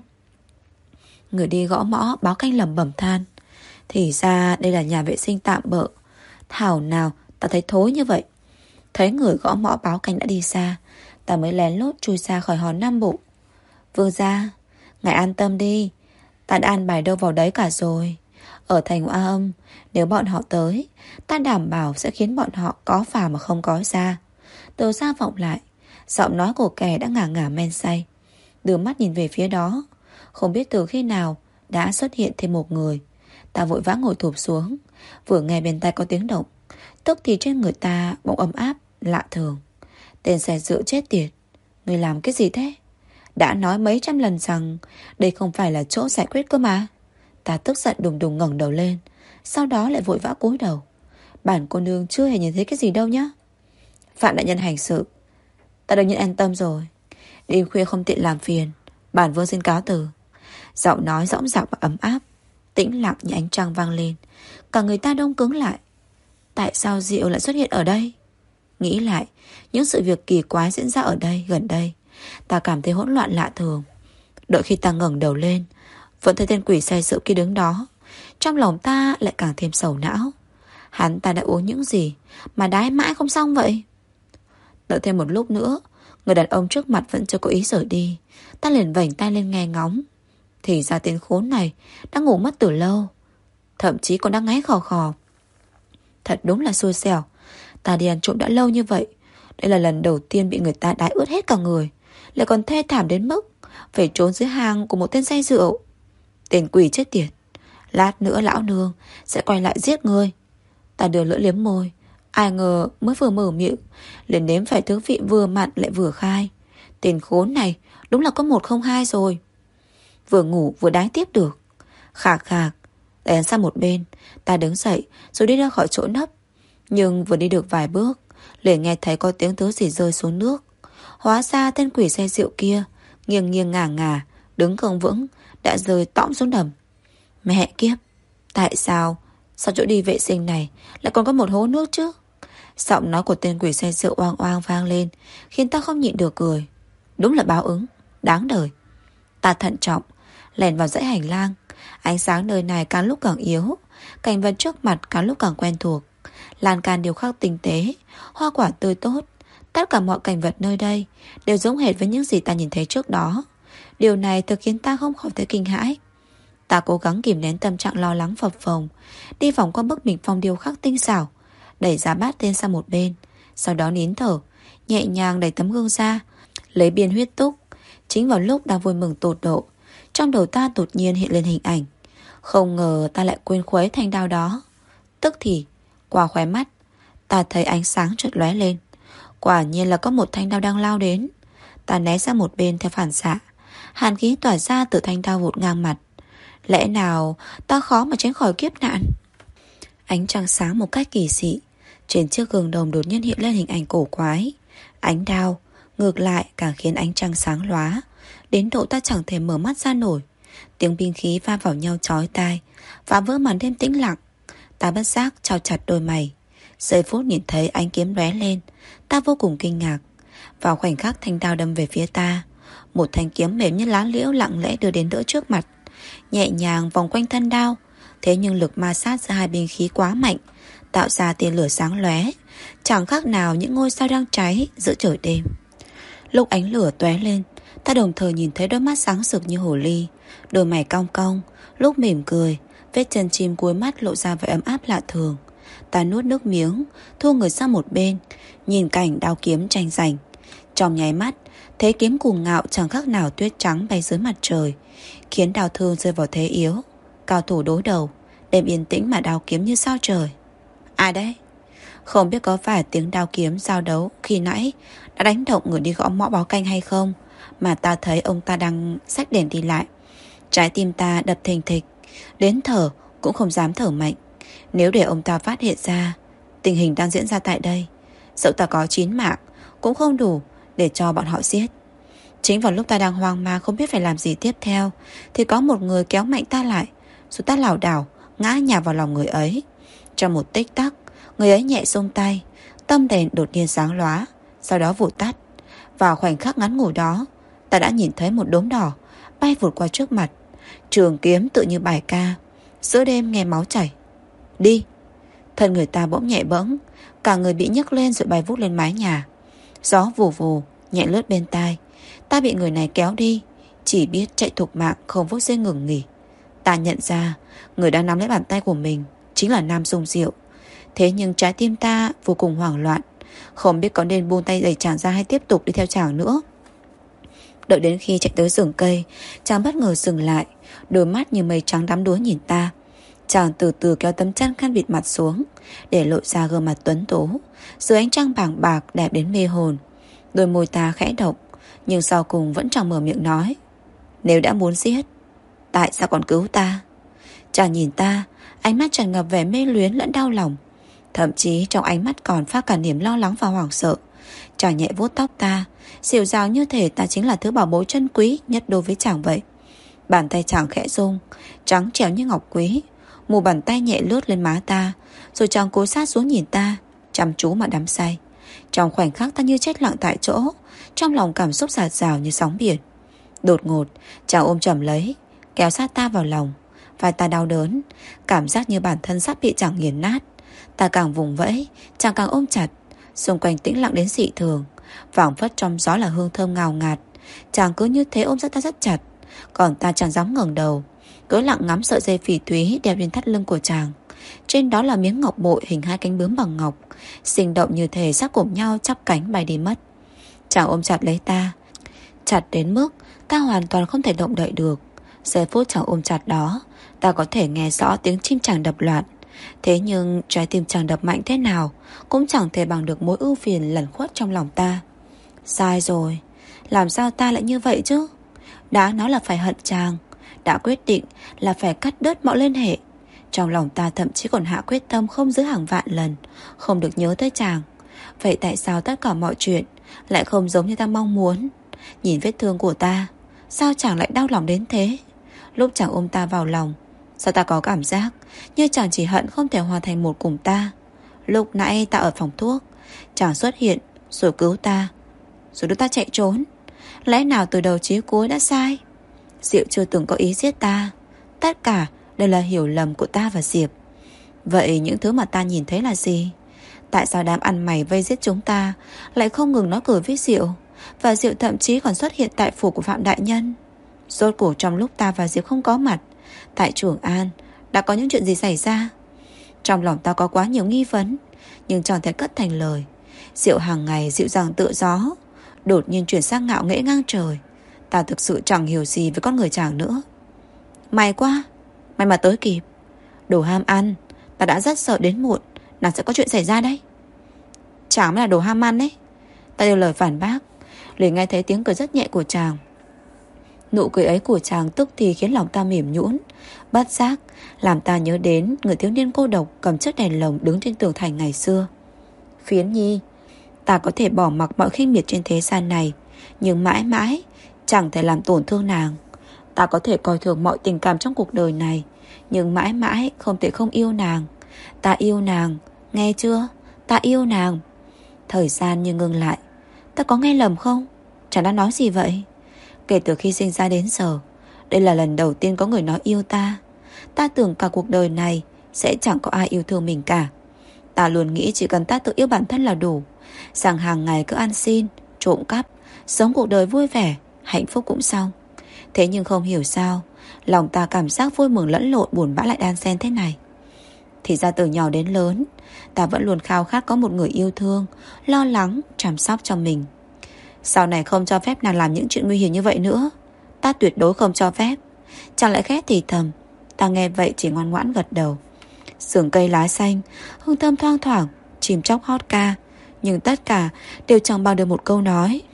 Người đi gõ mõ báo canh lẩm bẩm than. Thì ra đây là nhà vệ sinh tạm bợ. Thảo nào ta thấy thối như vậy. Thấy người gõ mõ báo canh đã đi xa, ta mới lén lút chui ra khỏi hòn Nam Bộ. Vương gia, ngài an tâm đi, ta đã an bài đâu vào đấy cả rồi. Ở thành Hoa Âm, nếu bọn họ tới, ta đảm bảo sẽ khiến bọn họ có vào mà không có ra. Từ xa vọng lại, giọng nói của kẻ đã ngả ngả men say. Đưa mắt nhìn về phía đó, không biết từ khi nào đã xuất hiện thêm một người. Ta vội vã ngồi thụp xuống, vừa nghe bên tai có tiếng động, tức thì trên người ta bỗng ấm áp lạ thường. Tên xe rượu chết tiệt, người làm cái gì thế? Đã nói mấy trăm lần rằng đây không phải là chỗ giải quyết cơ mà. Ta tức giận đùng đùng ngẩng đầu lên, sau đó lại vội vã cúi đầu. Bản cô nương chưa hề nhìn thấy cái gì đâu nhá. Phạm đại nhân hành sự, ta đương nhiên an tâm rồi. Đêm khuya không tiện làm phiền, bản vương xin cáo từ. Giọng nói dõng dạc và ấm áp, tĩnh lặng như ánh trăng vang lên. Cả người ta đông cứng lại. Tại sao Diệu lại xuất hiện ở đây? Nghĩ lại những sự việc kỳ quái diễn ra ở đây gần đây, ta cảm thấy hỗn loạn lạ thường. Đợi khi ta ngẩng đầu lên, vẫn thấy tên quỷ say rượu kia đứng đó. Trong lòng ta lại càng thêm sầu não. Hắn ta đã uống những gì mà đái mãi không xong vậy? Đợi thêm một lúc nữa, người đàn ông trước mặt vẫn chưa có ý rời đi. Ta liền vểnh tay lên nghe ngóng. Thì ra tên khốn này đã ngủ mất từ lâu, thậm chí còn đang ngáy khò khò. Thật đúng là xui xẻo. Ta đi ăn trộm đã lâu như vậy, đây là lần đầu tiên bị người ta đái ướt hết cả người, lại còn thê thảm đến mức phải trốn dưới hang của một tên say rượu. Tên quỷ chết tiệt, lát nữa lão nương sẽ quay lại giết ngươi. Ta đưa lưỡi liếm môi, ai ngờ mới vừa mở miệng liền nếm phải thứ vị vừa mặn lại vừa khai. Tên khốn này đúng là có 102 rồi. Vừa ngủ vừa đái tiếp được. Khạc khạc, đẩy hắn sang một bên. Ta đứng dậy rồi đi ra khỏi chỗ nấp. Nhưng vừa đi được vài bước, liền nghe thấy có tiếng thứ gì rơi xuống nước. Hóa ra tên quỷ say rượu kia nghiêng nghiêng ngả ngả, đứng không vững, đã rơi tõm xuống đầm. Mẹ kiếp, tại sao chỗ đi vệ sinh này lại còn có một hố nước chứ? Giọng nói của tên quỷ say rượu oang oang vang lên, khiến ta không nhịn được cười. Đúng là báo ứng, đáng đời. Ta thận trọng lèn vào dãy hành lang. Ánh sáng nơi này càng lúc càng yếu, cảnh vật trước mặt càng lúc càng quen thuộc. Lan can điều khắc tinh tế, hoa quả tươi tốt. Tất cả mọi cảnh vật nơi đây đều giống hệt với những gì ta nhìn thấy trước đó. Điều này thực khiến ta không khỏi thấy kinh hãi. Ta cố gắng kìm nén tâm trạng lo lắng phập phồng, đi vòng qua bức bình phong điêu khắc tinh xảo, đẩy giá bát lên sang một bên. Sau đó nín thở, nhẹ nhàng đẩy tấm gương ra, lấy biên huyết túc. Chính vào lúc đang vui mừng tột độ, trong đầu ta đột nhiên hiện lên hình ảnh. Không ngờ ta lại quên khuấy thanh đao đó. Tức thì qua khóe mắt, ta thấy ánh sáng chợt lóe lên. Quả nhiên là có một thanh đao đang lao đến. Ta né sang một bên theo phản xạ. Hàn khí tỏa ra từ thanh đao vụt ngang mặt. Lẽ nào ta khó mà tránh khỏi kiếp nạn? Ánh trăng sáng một cách kỳ dị. Trên chiếc gương đồng đột nhiên hiện lên hình ảnh cổ quái. Ánh đao ngược lại càng khiến ánh trăng sáng lóa, đến độ ta chẳng thể mở mắt ra nổi. Tiếng binh khí va vào nhau chói tai, phá vỡ màn đêm tĩnh lặng. Ta bất giác chau chặt đôi mày. Giây phút nhìn thấy ánh kiếm lóe lên, ta vô cùng kinh ngạc. Vào khoảnh khắc thanh đao đâm về phía ta, một thanh kiếm mềm như lá liễu lặng lẽ đưa đến đỡ trước mặt, nhẹ nhàng vòng quanh thân đao. Thế nhưng lực ma sát giữa hai binh khí quá mạnh, tạo ra tia lửa sáng lóe, chẳng khác nào những ngôi sao đang cháy giữa trời đêm. Lúc ánh lửa tóe lên, ta đồng thời nhìn thấy đôi mắt sáng sực như hồ ly, đôi mày cong cong, lúc mỉm cười, vết chân chim cuối mắt lộ ra vẻ ấm áp lạ thường. Ta nuốt nước miếng, thua người sang một bên, nhìn cảnh đao kiếm tranh giành. Trong nháy mắt, thế kiếm cuồng ngạo chẳng khác nào tuyết trắng bay dưới mặt trời, khiến đao thương rơi vào thế yếu. Cao thủ đối đầu, đêm yên tĩnh mà đao kiếm như sao trời. Ai đấy? Không biết có phải tiếng đao kiếm giao đấu khi nãy đã đánh động người đi gõ mõ báo canh hay không, mà ta thấy ông ta đang xách đèn đi lại. Trái tim ta đập thình thịch, đến thở cũng không dám thở mạnh. Nếu để ông ta phát hiện ra tình hình đang diễn ra tại đây, dẫu ta có 9 mạng cũng không đủ để cho bọn họ giết. Chính vào lúc ta đang hoang mang không biết phải làm gì tiếp theo, thì có một người kéo mạnh ta lại, rồi ta lảo đảo ngã nhào vào lòng người ấy. Trong một tích tắc, người ấy nhẹ xông tay, tâm đèn đột nhiên sáng lóa, sau đó vụt tắt. Vào khoảnh khắc ngắn ngủi đó, ta đã nhìn thấy một đốm đỏ bay vụt qua trước mặt. Trường kiếm tự như bài ca, giữa đêm nghe máu chảy. Đi! Thân người ta bỗng nhẹ bẫng, cả người bị nhấc lên rồi bay vút lên mái nhà. Gió vù vù nhẹ lướt bên tai. Ta bị người này kéo đi, chỉ biết chạy thục mạng, không phút giây ngừng nghỉ. Ta nhận ra người đang nắm lấy bàn tay của mình chính là Nam Dung Diệu. Thế nhưng trái tim ta vô cùng hoảng loạn, không biết có nên buông tay đẩy chàng ra hay tiếp tục đi theo chàng nữa. Đợi đến khi chạy tới rừng cây, chàng bất ngờ dừng lại, đôi mắt như mây trắng đắm đuối nhìn ta. Chàng từ từ kéo tấm chăn khăn bịt mặt xuống, để lộ ra gương mặt tuấn tú dưới ánh trăng bàng bạc đẹp đến mê hồn. Đôi môi ta khẽ động, nhưng sau cùng vẫn chẳng mở miệng nói. Nếu đã muốn giết, tại sao còn cứu ta? Chàng nhìn ta, ánh mắt tràn ngập vẻ mê luyến lẫn đau lòng. Thậm chí trong ánh mắt còn pha cả niềm lo lắng và hoảng sợ. Chàng nhẹ vuốt tóc ta, dịu dàng như thể ta chính là thứ bảo bối chân quý nhất đối với chàng vậy. Bàn tay chàng khẽ rung, trắng trẻo như ngọc quý. Mu bàn tay nhẹ lướt lên má ta, rồi chàng cúi sát xuống nhìn ta, chăm chú mà đắm say. Trong khoảnh khắc ta như chết lặng tại chỗ, trong lòng cảm xúc dạt dào như sóng biển. Đột ngột, chàng ôm chầm lấy, kéo sát ta vào lòng. Vai ta đau đớn, cảm giác như bản thân sắp bị chàng nghiền nát. Ta càng vùng vẫy, chàng càng ôm chặt. Xung quanh tĩnh lặng đến dị thường, phảng phất trong gió là hương thơm ngào ngạt. Chàng cứ như thế ôm ta rất chặt, còn ta chẳng dám ngẩng đầu, cứ lặng ngắm sợi dây phỉ thúy đeo lên thắt lưng của chàng. Trên đó là miếng ngọc bội hình hai cánh bướm bằng ngọc, sinh động như thể sắp cùng nhau chắp cánh bay đi mất. Chàng ôm chặt lấy ta, chặt đến mức ta hoàn toàn không thể động đậy được. Giây phút chàng ôm chặt đó, ta có thể nghe rõ tiếng chim chàng đập loạn. Thế nhưng trái tim chàng đập mạnh thế nào cũng chẳng thể bằng được mối ưu phiền lẩn khuất trong lòng ta. Sai rồi, làm sao ta lại như vậy chứ? Đã nói là phải hận chàng, đã quyết định là phải cắt đứt mọi liên hệ. Trong lòng ta thậm chí còn hạ quyết tâm không giữ hàng vạn lần không được nhớ tới chàng. Vậy tại sao tất cả mọi chuyện lại không giống như ta mong muốn? Nhìn vết thương của ta, sao chàng lại đau lòng đến thế? Lúc chàng ôm ta vào lòng, sao ta có cảm giác như chàng chỉ hận không thể hòa thành một cùng ta? Lúc nãy ta ở phòng thuốc, chàng xuất hiện rồi cứu ta, rồi đưa ta chạy trốn. Lẽ nào từ đầu chí cuối đã sai? Diệu chưa từng có ý giết ta. Tất cả đều là hiểu lầm của ta và Diệp. Vậy những thứ mà ta nhìn thấy là gì? Tại sao đám ăn mày vây giết chúng ta lại không ngừng nói cười với Diệu? Và Diệu thậm chí còn xuất hiện tại phủ của Phạm Đại Nhân. Rốt cuộc trong lúc ta và Diệp không có mặt tại Trường An đã có những chuyện gì xảy ra? Trong lòng ta có quá nhiều nghi vấn, nhưng chẳng thể cất thành lời. Diệu hàng ngày dịu dàng tựa gió, đột nhiên chuyển sang ngạo nghễ ngang trời. Ta thực sự chẳng hiểu gì với con người chàng nữa. May quá, may mà tới kịp. Đồ ham ăn, ta đã rất sợ đến muộn nào sẽ có chuyện xảy ra đấy. Chàng mới là đồ ham ăn đấy. Ta đưa lời phản bác, liền nghe thấy tiếng cười rất nhẹ của chàng. Nụ cười ấy của chàng tức thì khiến lòng ta mềm nhũn, bất giác làm ta nhớ đến người thiếu niên cô độc cầm chiếc đèn lồng đứng trên tường thành ngày xưa. Phiến Nhi, ta có thể bỏ mặc mọi khinh miệt trên thế gian này, nhưng mãi mãi chẳng thể làm tổn thương nàng. Ta có thể coi thường mọi tình cảm trong cuộc đời này, nhưng mãi mãi không thể không yêu nàng. Ta yêu nàng, nghe chưa? Ta yêu nàng. Thời gian như ngừng lại. Ta có nghe lầm không? Chàng đã nói gì vậy? Kể từ khi sinh ra đến giờ, đây là lần đầu tiên có người nói yêu ta. Ta tưởng cả cuộc đời này sẽ chẳng có ai yêu thương mình cả. Ta luôn nghĩ chỉ cần ta tự yêu bản thân là đủ, rằng hàng ngày cứ ăn xin, trộm cắp, sống cuộc đời vui vẻ, hạnh phúc cũng xong. Thế nhưng không hiểu sao lòng ta cảm giác vui mừng lẫn lộn, buồn bã lại đan xen thế này. Thì ra từ nhỏ đến lớn, ta vẫn luôn khao khát có một người yêu thương, lo lắng, chăm sóc cho mình. Sau này không cho phép nàng làm những chuyện nguy hiểm như vậy nữa. Ta tuyệt đối không cho phép. Chàng lại khẽ thì thầm. Ta nghe vậy chỉ ngoan ngoãn gật đầu. Sườn cây lá xanh, hương thơm thoang thoảng, chim chóc hót ca, nhưng tất cả đều chẳng bằng được một câu nói.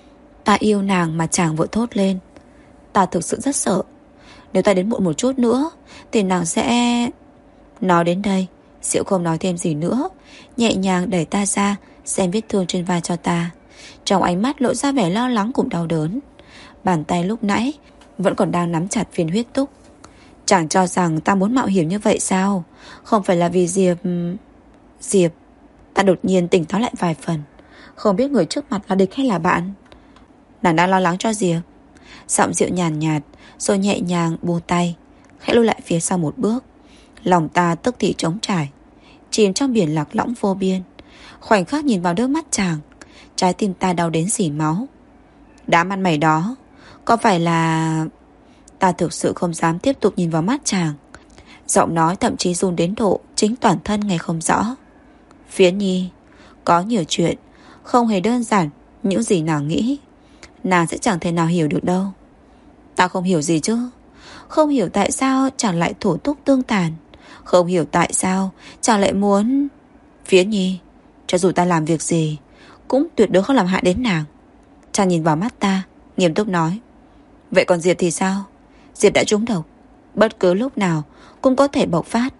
Ta yêu nàng mà chàng vội thốt lên. Ta thực sự rất sợ, nếu ta đến muộn một chút nữa thì nàng sẽ... Nói đến đây, Diệu không nói thêm gì nữa, nhẹ nhàng đẩy ta ra, xem vết thương trên vai cho ta. Trong ánh mắt lộ ra vẻ lo lắng cùng đau đớn. Bàn tay lúc nãy vẫn còn đang nắm chặt viên huyết túc. Chàng cho rằng ta muốn mạo hiểm như vậy sao? Không phải là vì Diệp... Diệp... Ta đột nhiên tỉnh táo lại vài phần, không biết người trước mặt là địch hay là bạn. Nàng đang lo lắng cho Diệp. Giọng Diệu nhàn nhạt, rồi nhẹ nhàng buông tay, khẽ lùi lại phía sau một bước. Lòng ta tức thì trống trải, chìm trong biển lạc lõng vô biên. Khoảnh khắc nhìn vào đôi mắt chàng, trái tim ta đau đến rỉ máu. Đám ăn mày đó, có phải là... Ta thực sự không dám tiếp tục nhìn vào mắt chàng. Giọng nói thậm chí run đến độ chính toàn thân nghe không rõ. Phiến Nhi, có nhiều chuyện không hề đơn giản những gì nàng nghĩ. Nàng sẽ chẳng thể nào hiểu được đâu. Ta không hiểu gì chứ. Không hiểu tại sao chàng lại thổ túc tương tàn. Không hiểu tại sao chàng lại muốn... Phiến Nhi, cho dù ta làm việc gì cũng tuyệt đối không làm hại đến nàng. Chàng nhìn vào mắt ta, nghiêm túc nói. Vậy còn Diệp thì sao? Diệp đã trúng độc, bất cứ lúc nào cũng có thể bộc phát.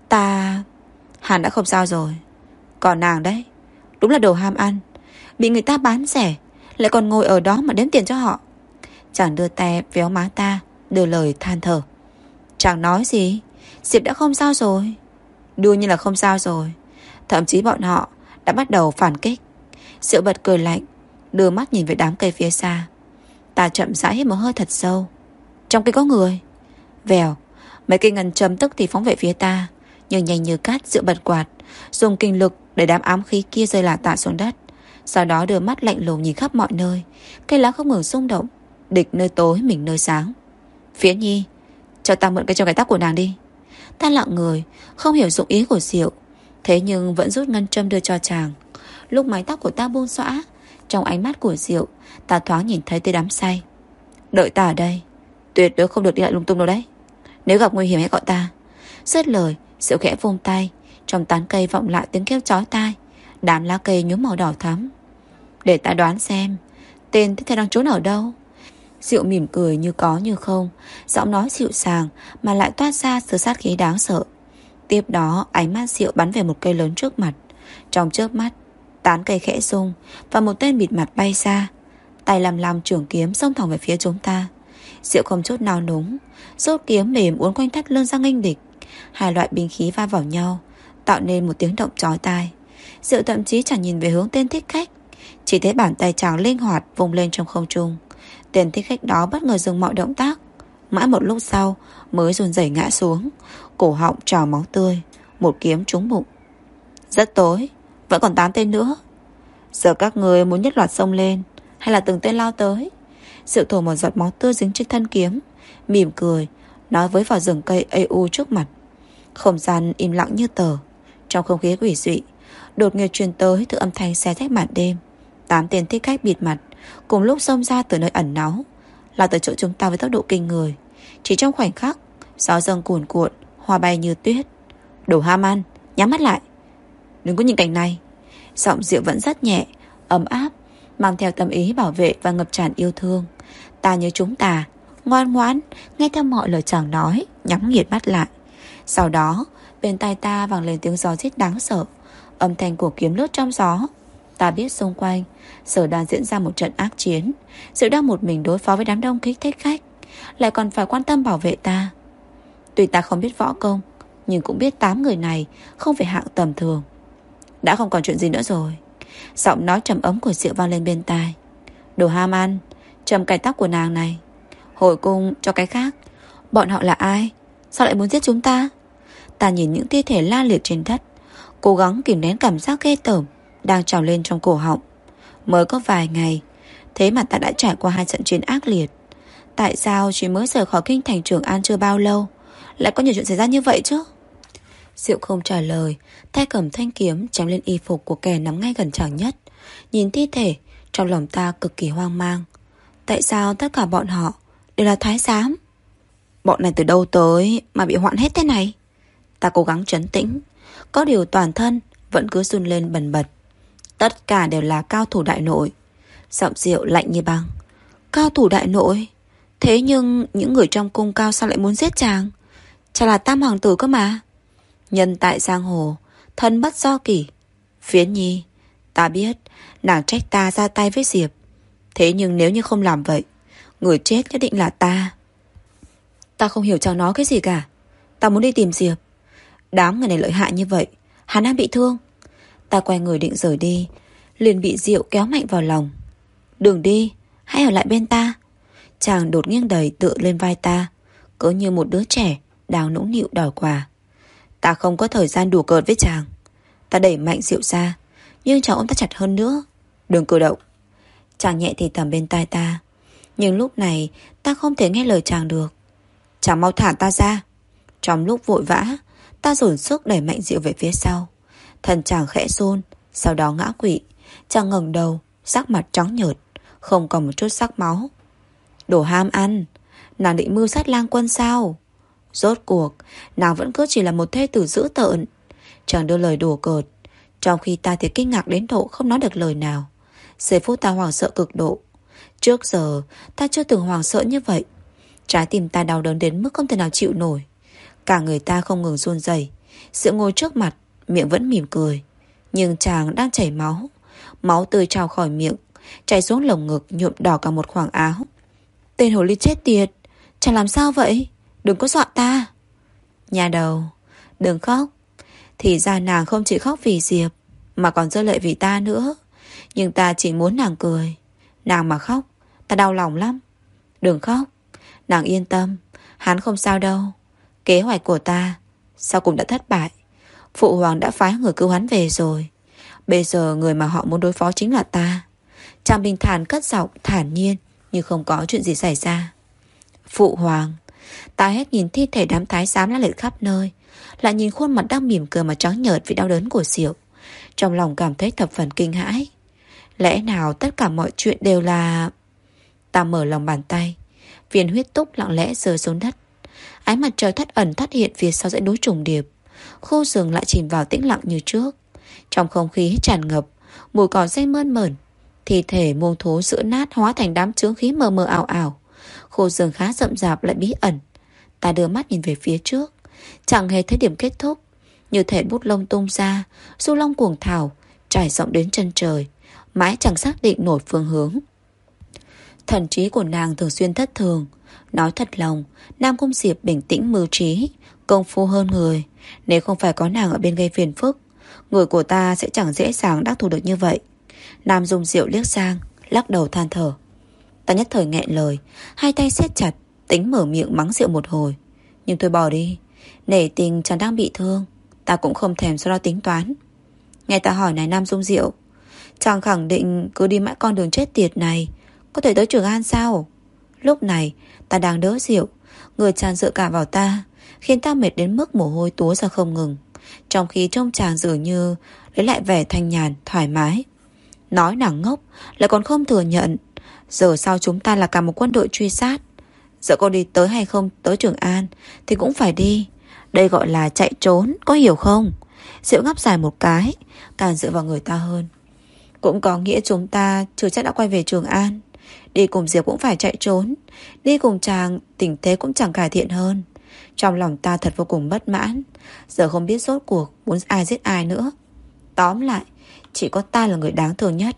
Hắn đã không sao rồi. Còn nàng đấy, đúng là đồ ham ăn, bị người ta bán rẻ, lại còn ngồi ở đó mà đếm tiền cho họ. Chàng đưa tay véo má ta, đưa lời than thở. Chàng nói gì? Diệp đã không sao rồi. Đương nhiên là không sao rồi. Thậm chí bọn họ đã bắt đầu phản kích. Diệu bật cười lạnh, đưa mắt nhìn về đám cây phía xa. Ta chậm rãi hít một hơi thật sâu. Trong cây có người. Vèo, mấy cây ngân châm tức thì phóng về phía ta, nhưng nhanh như cát. Diệu bật quạt, dùng kinh lực để đám ám khí kia rơi lả tả xuống đất. Sau đó đưa mắt lạnh lùng nhìn khắp mọi nơi. Cây lá không ngừng xung động, địch nơi tối mình nơi sáng. Phiến Nhi, cho ta mượn cái trong cái tóc của nàng đi. Ta lặng người, không hiểu dụng ý của Diệu, thế nhưng vẫn rút ngân châm đưa cho chàng. Lúc mái tóc của ta buông xõa, trong ánh mắt của Diệu, ta thoáng nhìn thấy tia đắm say. Đợi ta ở đây, tuyệt đối không được đi lại lung tung đâu đấy. Nếu gặp nguy hiểm hãy gọi ta. Dứt lời, Diệu khẽ vung tay, trong tán cây vọng lại tiếng kêu chói tai. Đám lá cây nhuốm màu đỏ thắm. Để ta đoán xem tên tiếp theo đang trốn ở đâu. Diệu mỉm cười như có như không, giọng nói dịu dàng mà lại toát ra sự sát khí đáng sợ. Tiếp đó ánh mắt Diệu bắn về một cây lớn trước mặt. Trong chớp mắt, tán cây khẽ rung và một tên bịt mặt bay ra, tay làm trường kiếm xông thẳng về phía chúng ta. Diệu không chút nào núng, rút kiếm mềm uốn quanh thắt lưng ra nghênh địch. Hai loại binh khí va vào nhau, tạo nên một tiếng động chói tai. Diệu thậm chí chẳng nhìn về hướng tên thích khách, chỉ thấy bàn tay chàng linh hoạt vùng lên trong không trung. Tên thích khách đó bất ngờ dừng mọi động tác, mãi một lúc sau mới run rẩy ngã xuống, cổ họng trào máu tươi, một kiếm trúng bụng. Rất tối, vẫn còn 8 tên nữa. Giờ các người muốn nhất loạt xông lên hay là từng tên lao tới? Diệu thổ một giọt máu tươi dính trên thân kiếm, mỉm cười nói với vào rừng cây AU trước mặt. Không gian im lặng như tờ. Trong không khí quỷ dị, đột ngột truyền tới từ âm thanh xé rách màn đêm. 8 tên thích khách bịt mặt cùng lúc xông ra từ nơi ẩn náu, lao tới chỗ chúng ta với tốc độ kinh người. Chỉ trong khoảnh khắc, gió dâng cuồn cuộn, hoa bay như tuyết. Đồ ham ăn, nhắm mắt lại, đừng có nhìn cảnh này. Giọng Diệu vẫn rất nhẹ, ấm áp, mang theo tâm ý bảo vệ và ngập tràn yêu thương. Ta nhớ chúng ta, ngoan ngoãn nghe theo mọi lời chàng nói, nhắm nghiệt mắt lại. Sau đó bên tai ta vang lên tiếng gió rít đáng sợ, âm thanh của kiếm lướt trong gió. Ta biết xung quanh giờ đang diễn ra một trận ác chiến. Diệu đang một mình đối phó với đám đông kích thích khách, lại còn phải quan tâm bảo vệ ta. Tuy ta không biết võ công, nhưng cũng biết 8 người này không phải hạng tầm thường. Đã không còn chuyện gì nữa rồi. Giọng nói trầm ấm của Diệu vang lên bên tai. Đồ ham ăn, trầm cài tóc của nàng này, hồi cung cho cái khác. Bọn họ là ai? Sao lại muốn giết chúng ta? Ta nhìn những thi thể la liệt trên đất, cố gắng kìm nén cảm giác ghê tởm đang trào lên trong cổ họng. Mới có vài ngày, thế mà ta đã trải qua 2 trận chiến ác liệt. Tại sao chỉ mới rời khỏi kinh thành Trường An chưa bao lâu lại có nhiều chuyện xảy ra như vậy chứ? Diệu không trả lời, tay cầm thanh kiếm chém lên y phục của kẻ nắm ngay gần chàng nhất. Nhìn thi thể, trong lòng ta cực kỳ hoang mang. Tại sao tất cả bọn họ đều là thái giám? Bọn này từ đâu tới mà bị hoạn hết thế này? Ta cố gắng trấn tĩnh, có điều toàn thân vẫn cứ run lên bần bật. Tất cả đều là cao thủ đại nội. Giọng Diệu lạnh như băng. Cao thủ đại nội? Thế nhưng những người trong cung cao sao lại muốn giết chàng? Chàng là tam hoàng tử cơ mà. Nhân tại giang hồ, thân bất do kỷ. Phiến Nhi, ta biết nàng trách ta ra tay với Diệp. Thế nhưng nếu như không làm vậy, người chết nhất định là ta. Ta không hiểu chàng nói cái gì cả. Ta muốn đi tìm Diệp. Đám người này lợi hại như vậy, hắn đang bị thương. Ta quay người định rời đi, liền bị Diệu kéo mạnh vào lòng. Đừng đi, hãy ở lại bên ta. Chàng đột nghiêng đầy tựa lên vai ta, cứ như một đứa trẻ đang nũng nịu đòi quà. Ta không có thời gian đùa cợt với chàng. Ta đẩy mạnh Diệu ra, nhưng chàng ôm ta chặt hơn nữa. Đừng cử động. Chàng nhẹ thì thầm bên tai ta, nhưng lúc này ta không thể nghe lời chàng được. Chàng mau thả ta ra. Trong lúc vội vã, ta dồn sức đẩy mạnh Diệu về phía sau. Thân chàng khẽ run, sau đó ngã quỵ. Chàng ngẩng đầu, sắc mặt trắng nhợt, không còn một chút sắc máu. Đồ ham ăn, nàng định mưu sát Lang Quân sao? Rốt cuộc nàng vẫn cứ chỉ là một thê tử dữ tợn. Chàng đưa lời đùa cợt, trong khi ta thì kinh ngạc đến độ không nói được lời nào. Giây phút ta hoảng sợ cực độ. Trước giờ ta chưa từng hoảng sợ như vậy. Trái tim ta đau đớn đến mức không thể nào chịu nổi. Cả người ta không ngừng run rẩy. Diệu ngồi trước mặt, miệng vẫn mỉm cười, nhưng chàng đang chảy máu. Máu tươi trào khỏi miệng, chảy xuống lồng ngực, nhuộm đỏ cả một khoảng áo. Tên hồ ly chết tiệt, chàng làm sao vậy? Đừng có dọa ta. Nhà đầu, đừng khóc. Thì ra nàng không chỉ khóc vì Diệp, mà còn rơi lệ vì ta nữa. Nhưng ta chỉ muốn nàng cười. Nàng mà khóc, ta đau lòng lắm. Đừng khóc, nàng yên tâm, hắn không sao đâu. Kế hoạch của ta sau cùng đã thất bại. Phụ hoàng đã phái người cứu hắn về rồi. Bây giờ người mà họ muốn đối phó chính là ta. Chàng bình thản cất giọng thản nhiên, như không có chuyện gì xảy ra. Phụ hoàng. Ta hết nhìn thi thể đám thái giám la liệt khắp nơi, lại nhìn khuôn mặt đang mỉm cười mà trắng nhợt vì đau đớn của Diệu. Trong lòng cảm thấy thập phần kinh hãi. Lẽ nào tất cả mọi chuyện đều là... Ta mở lòng bàn tay, viên huyết túc lặng lẽ rơi xuống đất. Ánh mặt trời thất ẩn thất hiện phía sau dãy núi trùng điệp. Khu rừng lại chìm vào tĩnh lặng như trước. Trong không khí tràn ngập mùi cỏ dây mơn mởn. Thi thể muông thú giữa nát hóa thành đám chướng khí mờ mờ ảo ảo. Khu rừng khá rậm rạp lại bí ẩn. Ta đưa mắt nhìn về phía trước, chẳng hề thấy điểm kết thúc. Như thể bút lông tung ra, du long cuồng thảo trải rộng đến chân trời, mãi chẳng xác định nổi phương hướng. Thần trí của nàng thường xuyên thất thường. Nói thật lòng, Nam Cung Diệp bình tĩnh mưu trí, công phu hơn người. Nếu không phải có nàng ở bên gây phiền phức, người của ta sẽ chẳng dễ dàng đắc thủ được như vậy. Nam Dung Diệu liếc sang, lắc đầu than thở. Ta nhất thời nghẹn lời, hai tay siết chặt, tính mở miệng mắng Diệu một hồi. Nhưng thôi bỏ đi, nể tình chàng đang bị thương, ta cũng không thèm so đo tính toán. Nghe ta hỏi này Nam Dung Diệu, chàng khẳng định cứ đi mãi con đường chết tiệt này có thể tới Trường An sao? Lúc này ta đang đỡ Diệu, người chàng dựa cả vào ta, khiến ta mệt đến mức mồ hôi túa ra không ngừng. Trong khi trông chàng dường như lấy lại vẻ thanh nhàn, thoải mái. Nói nàng ngốc lại còn không thừa nhận. Giờ sau chúng ta là cả một quân đội truy sát. Giờ con đi tới hay không tới Trường An thì cũng phải đi. Đây gọi là chạy trốn, có hiểu không? Diệu ngáp dài một cái, càng dựa vào người ta hơn. Cũng có nghĩa chúng ta chưa chắc đã quay về Trường An. Đi cùng Diệp cũng phải chạy trốn. Đi cùng chàng tình thế cũng chẳng cải thiện hơn. Trong lòng ta thật vô cùng bất mãn. Giờ không biết rốt cuộc muốn ai giết ai nữa. Tóm lại, chỉ có ta là người đáng thương nhất.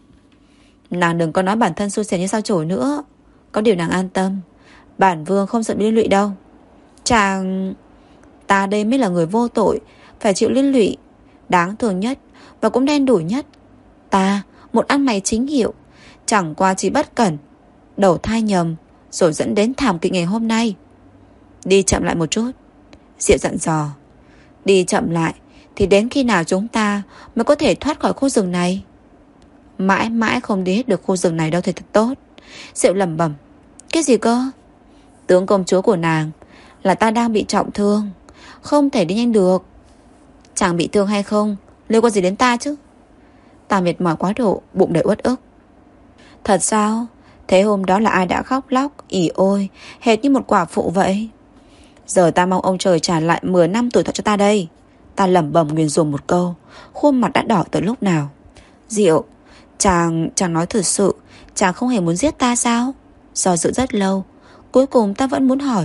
Nàng đừng có nói bản thân xui xẻo như sao chổi nữa. Có điều nàng an tâm, bản vương không sợ bị liên lụy đâu. Chàng... Ta đây mới là người vô tội, phải chịu liên lụy. Đáng thương nhất và cũng đen đủi nhất. Ta, một ăn mày chính hiệu, chẳng qua chỉ bất cẩn, đầu thai nhầm, rồi dẫn đến thảm kịch ngày hôm nay. Đi chậm lại một chút, Diệu dặn dò. Đi chậm lại thì đến khi nào chúng ta mới có thể thoát khỏi khu rừng này? Mãi mãi không đi hết được khu rừng này đâu thì thật tốt. Diệu lẩm bẩm. Cái gì cơ? Tướng công chúa của nàng là ta đang bị trọng thương, không thể đi nhanh được. Chàng bị thương hay không liên quan gì đến ta chứ? Ta mệt mỏi quá độ, bụng đầy uất ức. Thật sao? Thế hôm đó là ai đã khóc lóc ỉ ôi hệt như một quả phụ vậy? Giờ ta mong ông trời trả lại 10 năm tuổi thọ cho ta đây. Ta lẩm bẩm nguyền rủa một câu, khuôn mặt đã đỏ từ lúc nào. Diệu, Chàng nói thật sự chàng không hề muốn giết ta sao? Do dự rất lâu, cuối cùng ta vẫn muốn hỏi.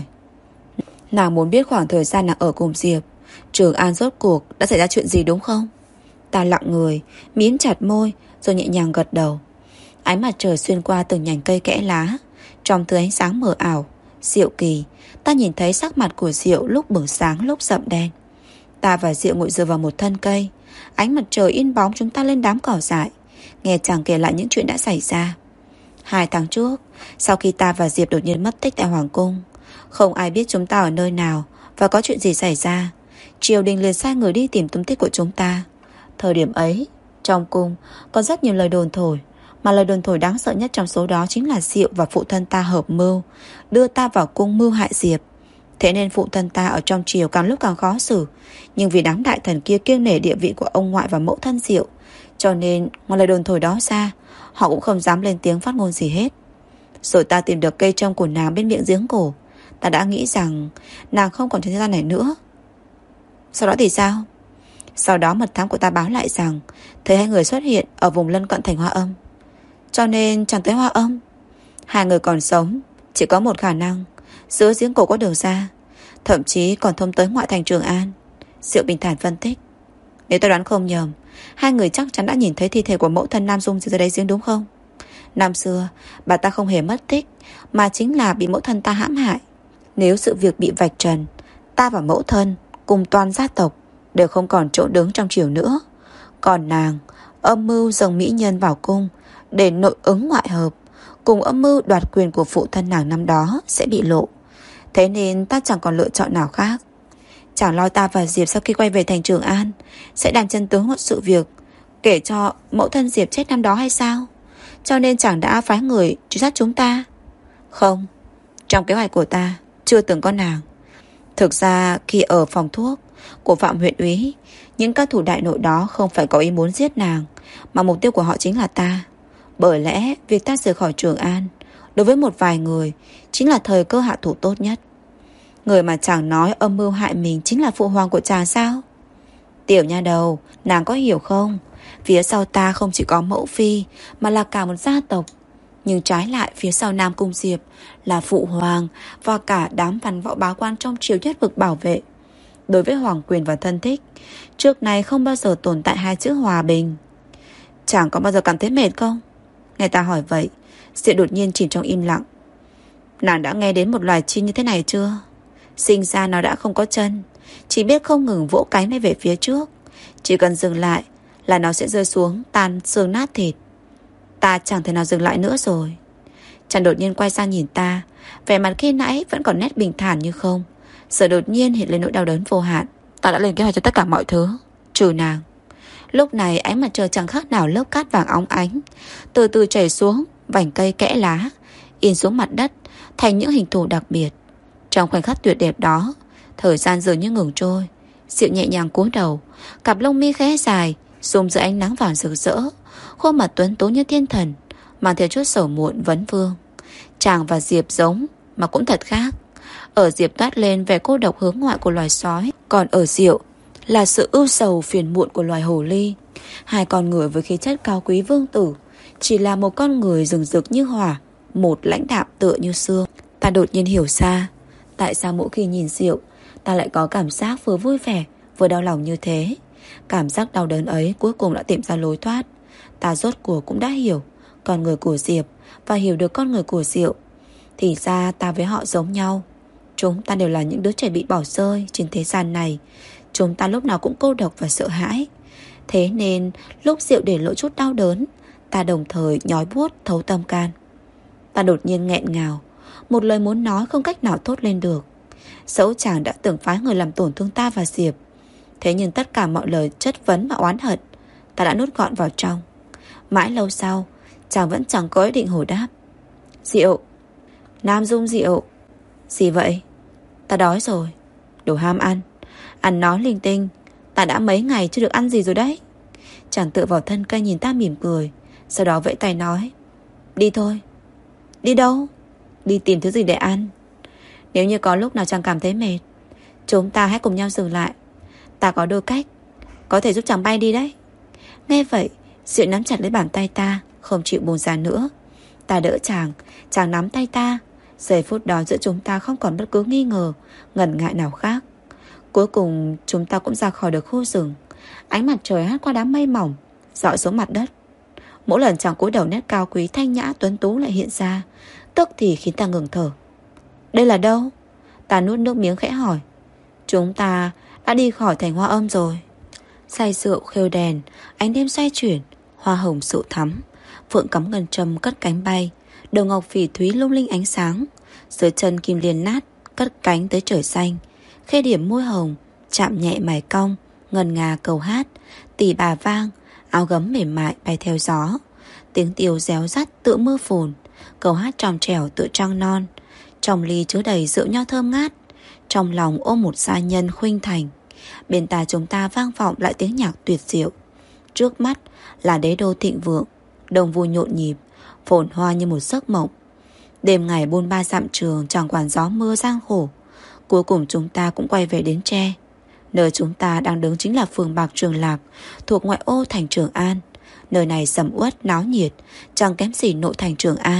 Nàng muốn biết khoảng thời gian nàng ở cùng Diệp, Trường An rốt cuộc đã xảy ra chuyện gì đúng không? Ta lặng người, mím chặt môi, rồi nhẹ nhàng gật đầu. Ánh mặt trời xuyên qua từng nhành cây kẽ lá, trong thứ ánh sáng mờ ảo, diệu kỳ. Ta nhìn thấy sắc mặt của Diệu lúc bừng sáng lúc sậm đen. Ta và Diệu ngồi dựa vào một thân cây, ánh mặt trời in bóng chúng ta lên đám cỏ dại, nghe chàng kể lại những chuyện đã xảy ra. 2 tháng trước, sau khi ta và Diệp đột nhiên mất tích tại Hoàng Cung, không ai biết chúng ta ở nơi nào và có chuyện gì xảy ra. Triều đình liền sai người đi tìm tung tích của chúng ta. Thời điểm ấy, trong cung có rất nhiều lời đồn thổi, mà lời đồn thổi đáng sợ nhất trong số đó chính là Diệu và phụ thân ta hợp mưu đưa ta vào cung mưu hại Diệp. Thế nên phụ thân ta ở trong triều càng lúc càng khó xử. Nhưng vì đám đại thần kia kiêng nể địa vị của ông ngoại và mẫu thân Diệu, cho nên ngoài lời đồn thổi đó ra, họ cũng không dám lên tiếng phát ngôn gì hết. Rồi ta tìm được cây trông của nàng bên miệng giếng cổ. Ta đã nghĩ rằng nàng không còn trên thế gian này nữa. Sau đó thì sao? Sau đó mật thám của ta báo lại rằng thấy 2 người xuất hiện ở vùng lân cận thành Hoa Âm. Cho nên chẳng tới Hoa Âm. 2 người còn sống, chỉ có một khả năng, giữa giếng cổ có đường ra, thậm chí còn thông tới ngoại thành Trường An. Diệu bình thản phân tích. Nếu tôi đoán không nhầm, 2 người chắc chắn đã nhìn thấy thi thể của mẫu thân Nam Dung dưới đáy giếng đúng không? Năm xưa bà ta không hề mất tích, mà chính là bị mẫu thân ta hãm hại. Nếu sự việc bị vạch trần, ta và mẫu thân cùng toàn gia tộc đều không còn chỗ đứng trong triều nữa. Còn nàng âm mưu dòng mỹ nhân vào cung để nội ứng ngoại hợp, cùng âm mưu đoạt quyền của phụ thân nàng năm đó sẽ bị lộ. Thế nên ta chẳng còn lựa chọn nào khác. Chẳng lo ta và Diệp sau khi quay về thành Trường An sẽ đem chân tướng một sự việc kể cho mẫu thân Diệp chết năm đó hay sao? Cho nên chẳng đã phái người truy sát chúng ta. Không, trong kế hoạch của ta chưa từng có nàng. Thực ra khi ở phòng thuốc của Phạm huyện úy, những các thủ đại nội đó không phải có ý muốn giết nàng, mà mục tiêu của họ chính là ta. Bởi lẽ việc ta rời khỏi Trường An đối với một vài người chính là thời cơ hạ thủ tốt nhất. Người mà chàng nói âm mưu hại mình chính là phụ hoàng của chàng sao? Tiểu nha đầu, nàng có hiểu không? Phía sau ta không chỉ có mẫu phi, mà là cả một gia tộc. Nhưng trái lại phía sau Nam Cung Diệp là phụ hoàng và cả đám văn võ bá quan trong triều nhất vực bảo vệ. Đối với hoàng quyền và thân thích, trước này không bao giờ tồn tại 2 chữ hòa bình. Chẳng có bao giờ cảm thấy mệt không? Nghe ta hỏi vậy, Diệu đột nhiên chìm trong im lặng. Nàng đã nghe đến một loài chim như thế này chưa? Sinh ra nó đã không có chân, chỉ biết không ngừng vỗ cánh bay về phía trước. Chỉ cần dừng lại là nó sẽ rơi xuống tan xương nát thịt. Ta chẳng thể nào dừng lại nữa rồi. Chàng đột nhiên quay sang nhìn ta, vẻ mặt khi nãy vẫn còn nét bình thản như không, giờ đột nhiên hiện lên nỗi đau đớn vô hạn. Ta đã lên kế hoạch cho tất cả mọi thứ, trừ nàng. Lúc này ánh mặt trời chẳng khác nào lớp cát vàng óng ánh từ từ chảy xuống vành cây kẽ lá, in xuống mặt đất thành những hình thù đặc biệt. Trong khoảnh khắc tuyệt đẹp đó, thời gian dường như ngừng trôi. Diệu nhẹ nhàng cúi đầu, cặp lông mi khẽ dài rung dưới ánh nắng vàng rực rỡ, khuôn mặt tuấn tú như thiên thần, mang theo chút sầu muộn vấn vương. Chàng và Diệp giống mà cũng thật khác. Ở Diệp toát lên vẻ cô độc hướng ngoại của loài sói, còn ở Diệu là sự ưu sầu phiền muộn của loài hồ ly. 2 con người với khí chất cao quý vương tử, chỉ là một con người rừng rực như hỏa, một lãnh đạm tựa như xương. Ta đột nhiên hiểu ra tại sao mỗi khi nhìn Diệu, ta lại có cảm giác vừa vui vẻ vừa đau lòng như thế. Cảm giác đau đớn ấy cuối cùng đã tìm ra lối thoát. Ta rốt cuộc cũng đã hiểu con người của Diệp và hiểu được con người của Diệu. Thì ra ta với họ giống nhau. Chúng ta đều là những đứa trẻ bị bỏ rơi trên thế gian này. Chúng ta lúc nào cũng cô độc và sợ hãi. Thế nên lúc Diệu để lộ chút đau đớn, ta đồng thời nhói buốt thấu tâm can. Ta đột nhiên nghẹn ngào, một lời muốn nói không cách nào thốt lên được. Dẫu chàng đã từng phái người làm tổn thương ta và Diệp, thế nhưng tất cả mọi lời chất vấn và oán hận ta đã nuốt gọn vào trong. Mãi lâu sau, chàng vẫn chẳng có ý định hồi đáp. Diệu, Nam Dung Diệu. Gì vậy? Ta đói rồi. Đồ ham ăn, ăn nói linh tinh. Ta đã mấy ngày chưa được ăn gì rồi đấy. Chàng tựa vào thân cây nhìn ta mỉm cười, sau đó vẫy tay nói. Đi thôi. Đi đâu? Đi tìm thứ gì để ăn. Nếu như có lúc nào chàng cảm thấy mệt, chúng ta hãy cùng nhau dừng lại. Ta có đôi cách có thể giúp chàng bay đi đấy. Nghe vậy, Diệu nắm chặt lấy bàn tay ta, không chịu buông ra nữa. Ta đỡ chàng, chàng nắm tay ta. Giây phút đó giữa chúng ta không còn bất cứ nghi ngờ, ngần ngại nào khác. Cuối cùng chúng ta cũng ra khỏi được khu rừng. Ánh mặt trời hắt qua đám mây mỏng, rọi xuống mặt đất. Mỗi lần chàng cúi đầu, nét cao quý thanh nhã tuấn tú lại hiện ra, tức thì khiến ta ngừng thở. Đây là đâu? Ta nuốt nước miếng khẽ hỏi. Chúng ta đã đi khỏi thành Hoa Âm rồi. Say rượu khêu đèn, ánh đêm xoay chuyển, hoa hồng sụ thắm, phượng cắm ngân châm cất cánh bay, đầu ngọc phỉ thúy lung linh ánh sáng. Dưới chân kim liên nát cất cánh tới trời xanh. Khê điểm môi hồng chạm nhẹ mày cong, ngân nga câu hát. Tỉ bà vang, áo gấm mềm mại bay theo gió. Tiếng tiêu réo rắt tựa mưa phùn, câu hát trong trẻo tựa trăng non. Trong ly chứa đầy rượu nho thơm ngát, trong lòng ôm một gia nhân khuynh thành. Bên tai chúng ta vang vọng lại tiếng nhạc tuyệt diệu. Trước mắt là đế đô thịnh vượng, đồng vui nhộn nhịp, phồn hoa như một giấc mộng. Đêm ngày buôn ba dặm trường chẳng quản gió mưa gian khổ. Cuối cùng chúng ta cũng quay về đến Tre. Nơi chúng ta đang đứng chính là phường Bạc Trường Lạc, thuộc ngoại ô thành Trường An. Nơi này sầm uất náo nhiệt, chẳng kém gì nội thành Trường An.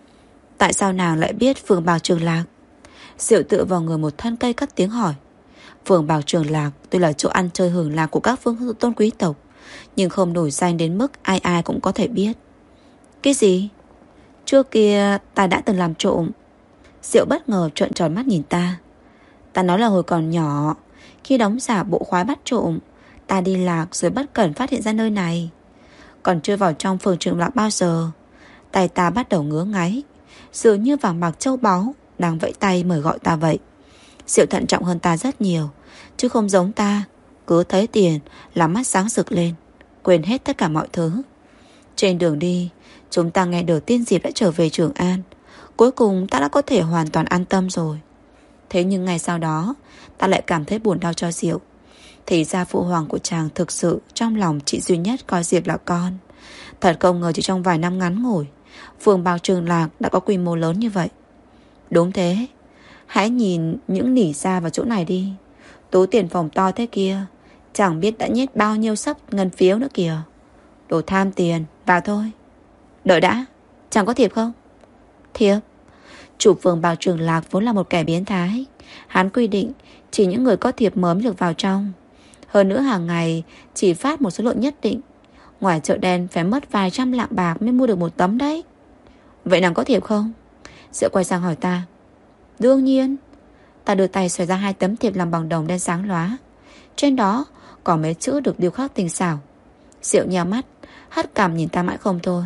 Tại sao nàng lại biết phường Bạc Trường Lạc? Diệu tựa vào người một thân cây cất tiếng hỏi. Phường Bạc Trường Lạc tuy là chỗ ăn chơi hưởng lạc của các vương tôn quý tộc, nhưng không nổi danh đến mức ai ai cũng có thể biết. Cái gì? Trước kia ta đã từng làm trộm. Diệu bất ngờ trợn tròn mắt nhìn ta. Ta nói là hồi còn nhỏ, khi đóng giả bộ khoái bắt trộm, ta đi lạc rồi bất cẩn phát hiện ra nơi này. Còn chưa vào trong phường Trường Lạc bao giờ, tay ta bắt đầu ngứa ngáy, dường như vàng bạc châu báu đang vẫy tay mời gọi ta vậy. Diệu thận trọng hơn ta rất nhiều, chứ không giống ta, cứ thấy tiền là mắt sáng rực lên, quên hết tất cả mọi thứ. Trên đường đi, chúng ta nghe được tin Diệp đã trở về Trường An. Cuối cùng ta đã có thể hoàn toàn an tâm rồi. Thế nhưng ngày sau đó, ta lại cảm thấy buồn đau cho Diệu. Thì ra phụ hoàng của chàng thực sự trong lòng chị duy nhất coi Diệp là con. Thật không ngờ chỉ trong vài năm ngắn ngủi, phường Bạc Trường Lạc đã có quy mô lớn như vậy. Đúng thế, hãy nhìn những nỉ ra vào chỗ này đi. Túi tiền phòng to thế kia, chẳng biết đã nhét bao nhiêu sấp ngân phiếu nữa kìa. Đồ tham tiền, vào thôi. Đợi đã, chẳng có thiệp không? Thiệp? Chủ phường Bạc Trường Lạc vốn là một kẻ biến thái. Hắn quy định chỉ những người có thiệp mới được vào trong. Hơn nữa hàng ngày chỉ phát một số lượng nhất định. Ngoài chợ đen phải mất vài trăm lạng bạc mới mua được một tấm đấy. Vậy nàng có thiệp không? Diệu quay sang hỏi ta. Đương nhiên. Ta đưa tay xoay ra hai tấm thiệp làm bằng đồng đen sáng lóa. Trên đó có mấy chữ được điêu khắc tinh xảo. Diệu nheo mắt, hất cằm nhìn ta mãi không thôi.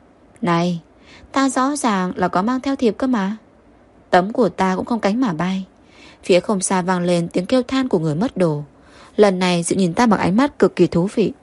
Này, ta rõ ràng là có mang theo thiệp cơ mà. Tấm của ta cũng không cánh mà bay. Phía không xa vang lên tiếng kêu than của người mất đồ. Lần này Diệu nhìn ta bằng ánh mắt cực kỳ thú vị.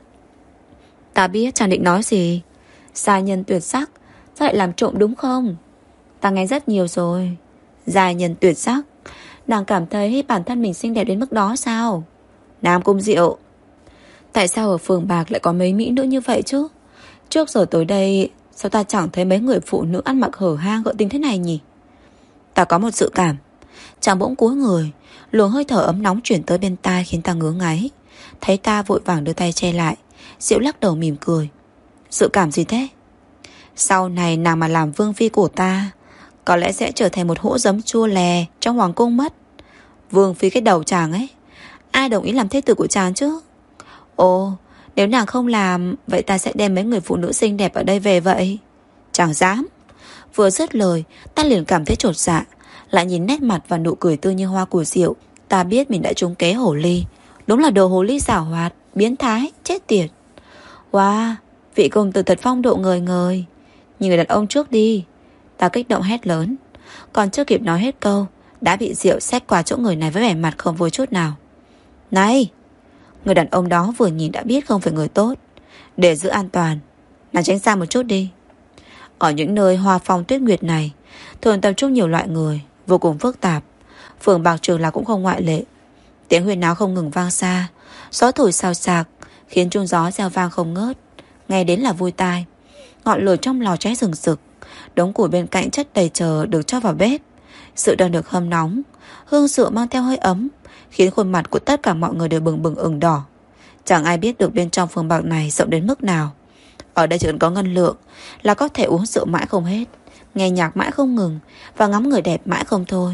Ta biết chàng định nói gì. Giai nhân tuyệt sắc, sao lại làm trộm đúng không? Ta nghe rất nhiều rồi. Giai nhân tuyệt sắc, nàng cảm thấy bản thân mình xinh đẹp đến mức đó sao? Nam Cung Diệu, tại sao ở phường Bạc lại có mấy mỹ nữ như vậy chứ? Trước giờ tới đây sao ta chẳng thấy mấy người phụ nữ ăn mặc hở hang gợi tình thế này nhỉ? Ta có một dự cảm. Chàng bỗng cúi người, luồng hơi thở ấm nóng chuyển tới bên tai khiến ta ngứa ngáy. Thấy ta vội vàng đưa tay che lại, Diệu lắc đầu mỉm cười. Dự cảm gì thế? Sau này nàng mà làm vương phi của ta, có lẽ sẽ trở thành một hũ giấm chua lè trong hoàng cung mất. Vương phi cái đầu chàng ấy, ai đồng ý làm thê tử của chàng chứ? Ồ, nếu nàng không làm, vậy ta sẽ đem mấy người phụ nữ xinh đẹp ở đây về vậy. Chẳng dám. Vừa dứt lời, ta liền cảm thấy chột dạ. Lại nhìn nét mặt và nụ cười tươi như hoa của Diệu, ta biết mình đã trúng kế hồ ly. Đúng là đồ hồ ly giảo hoạt, biến thái, chết tiệt. Wow, vị công tử thật phong độ ngời ngời. Nhìn người đàn ông trước đi. Ta kích động hét lớn. Còn chưa kịp nói hết câu, đã bị Diệu xách qua chỗ người này với vẻ mặt không vui chút nào. Này! Người đàn ông đó vừa nhìn đã biết không phải người tốt. Để giữ an toàn, nàng tránh xa một chút đi. Ở những nơi hoa phong tuyết nguyệt này thường tập trung nhiều loại người, vô cùng phức tạp. Phường Bạc Trường Lạc cũng không ngoại lệ. Tiếng huyên náo không ngừng vang xa, gió thổi xào xạc khiến chuông gió reo vang không ngớt, nghe đến là vui tai. Ngọn lửa trong lò cháy rừng rực, đống củi bên cạnh chất đầy chờ được cho vào bếp. Sự đang được hâm nóng, hương rượu mang theo hơi ấm, khiến khuôn mặt của tất cả mọi người đều bừng bừng ửng đỏ. Chẳng ai biết được bên trong phường Bạc này rộng đến mức nào. Ở đây chỉ cần có ngân lượng là có thể uống rượu mãi không hết, nghe nhạc mãi không ngừng, và ngắm người đẹp mãi không thôi.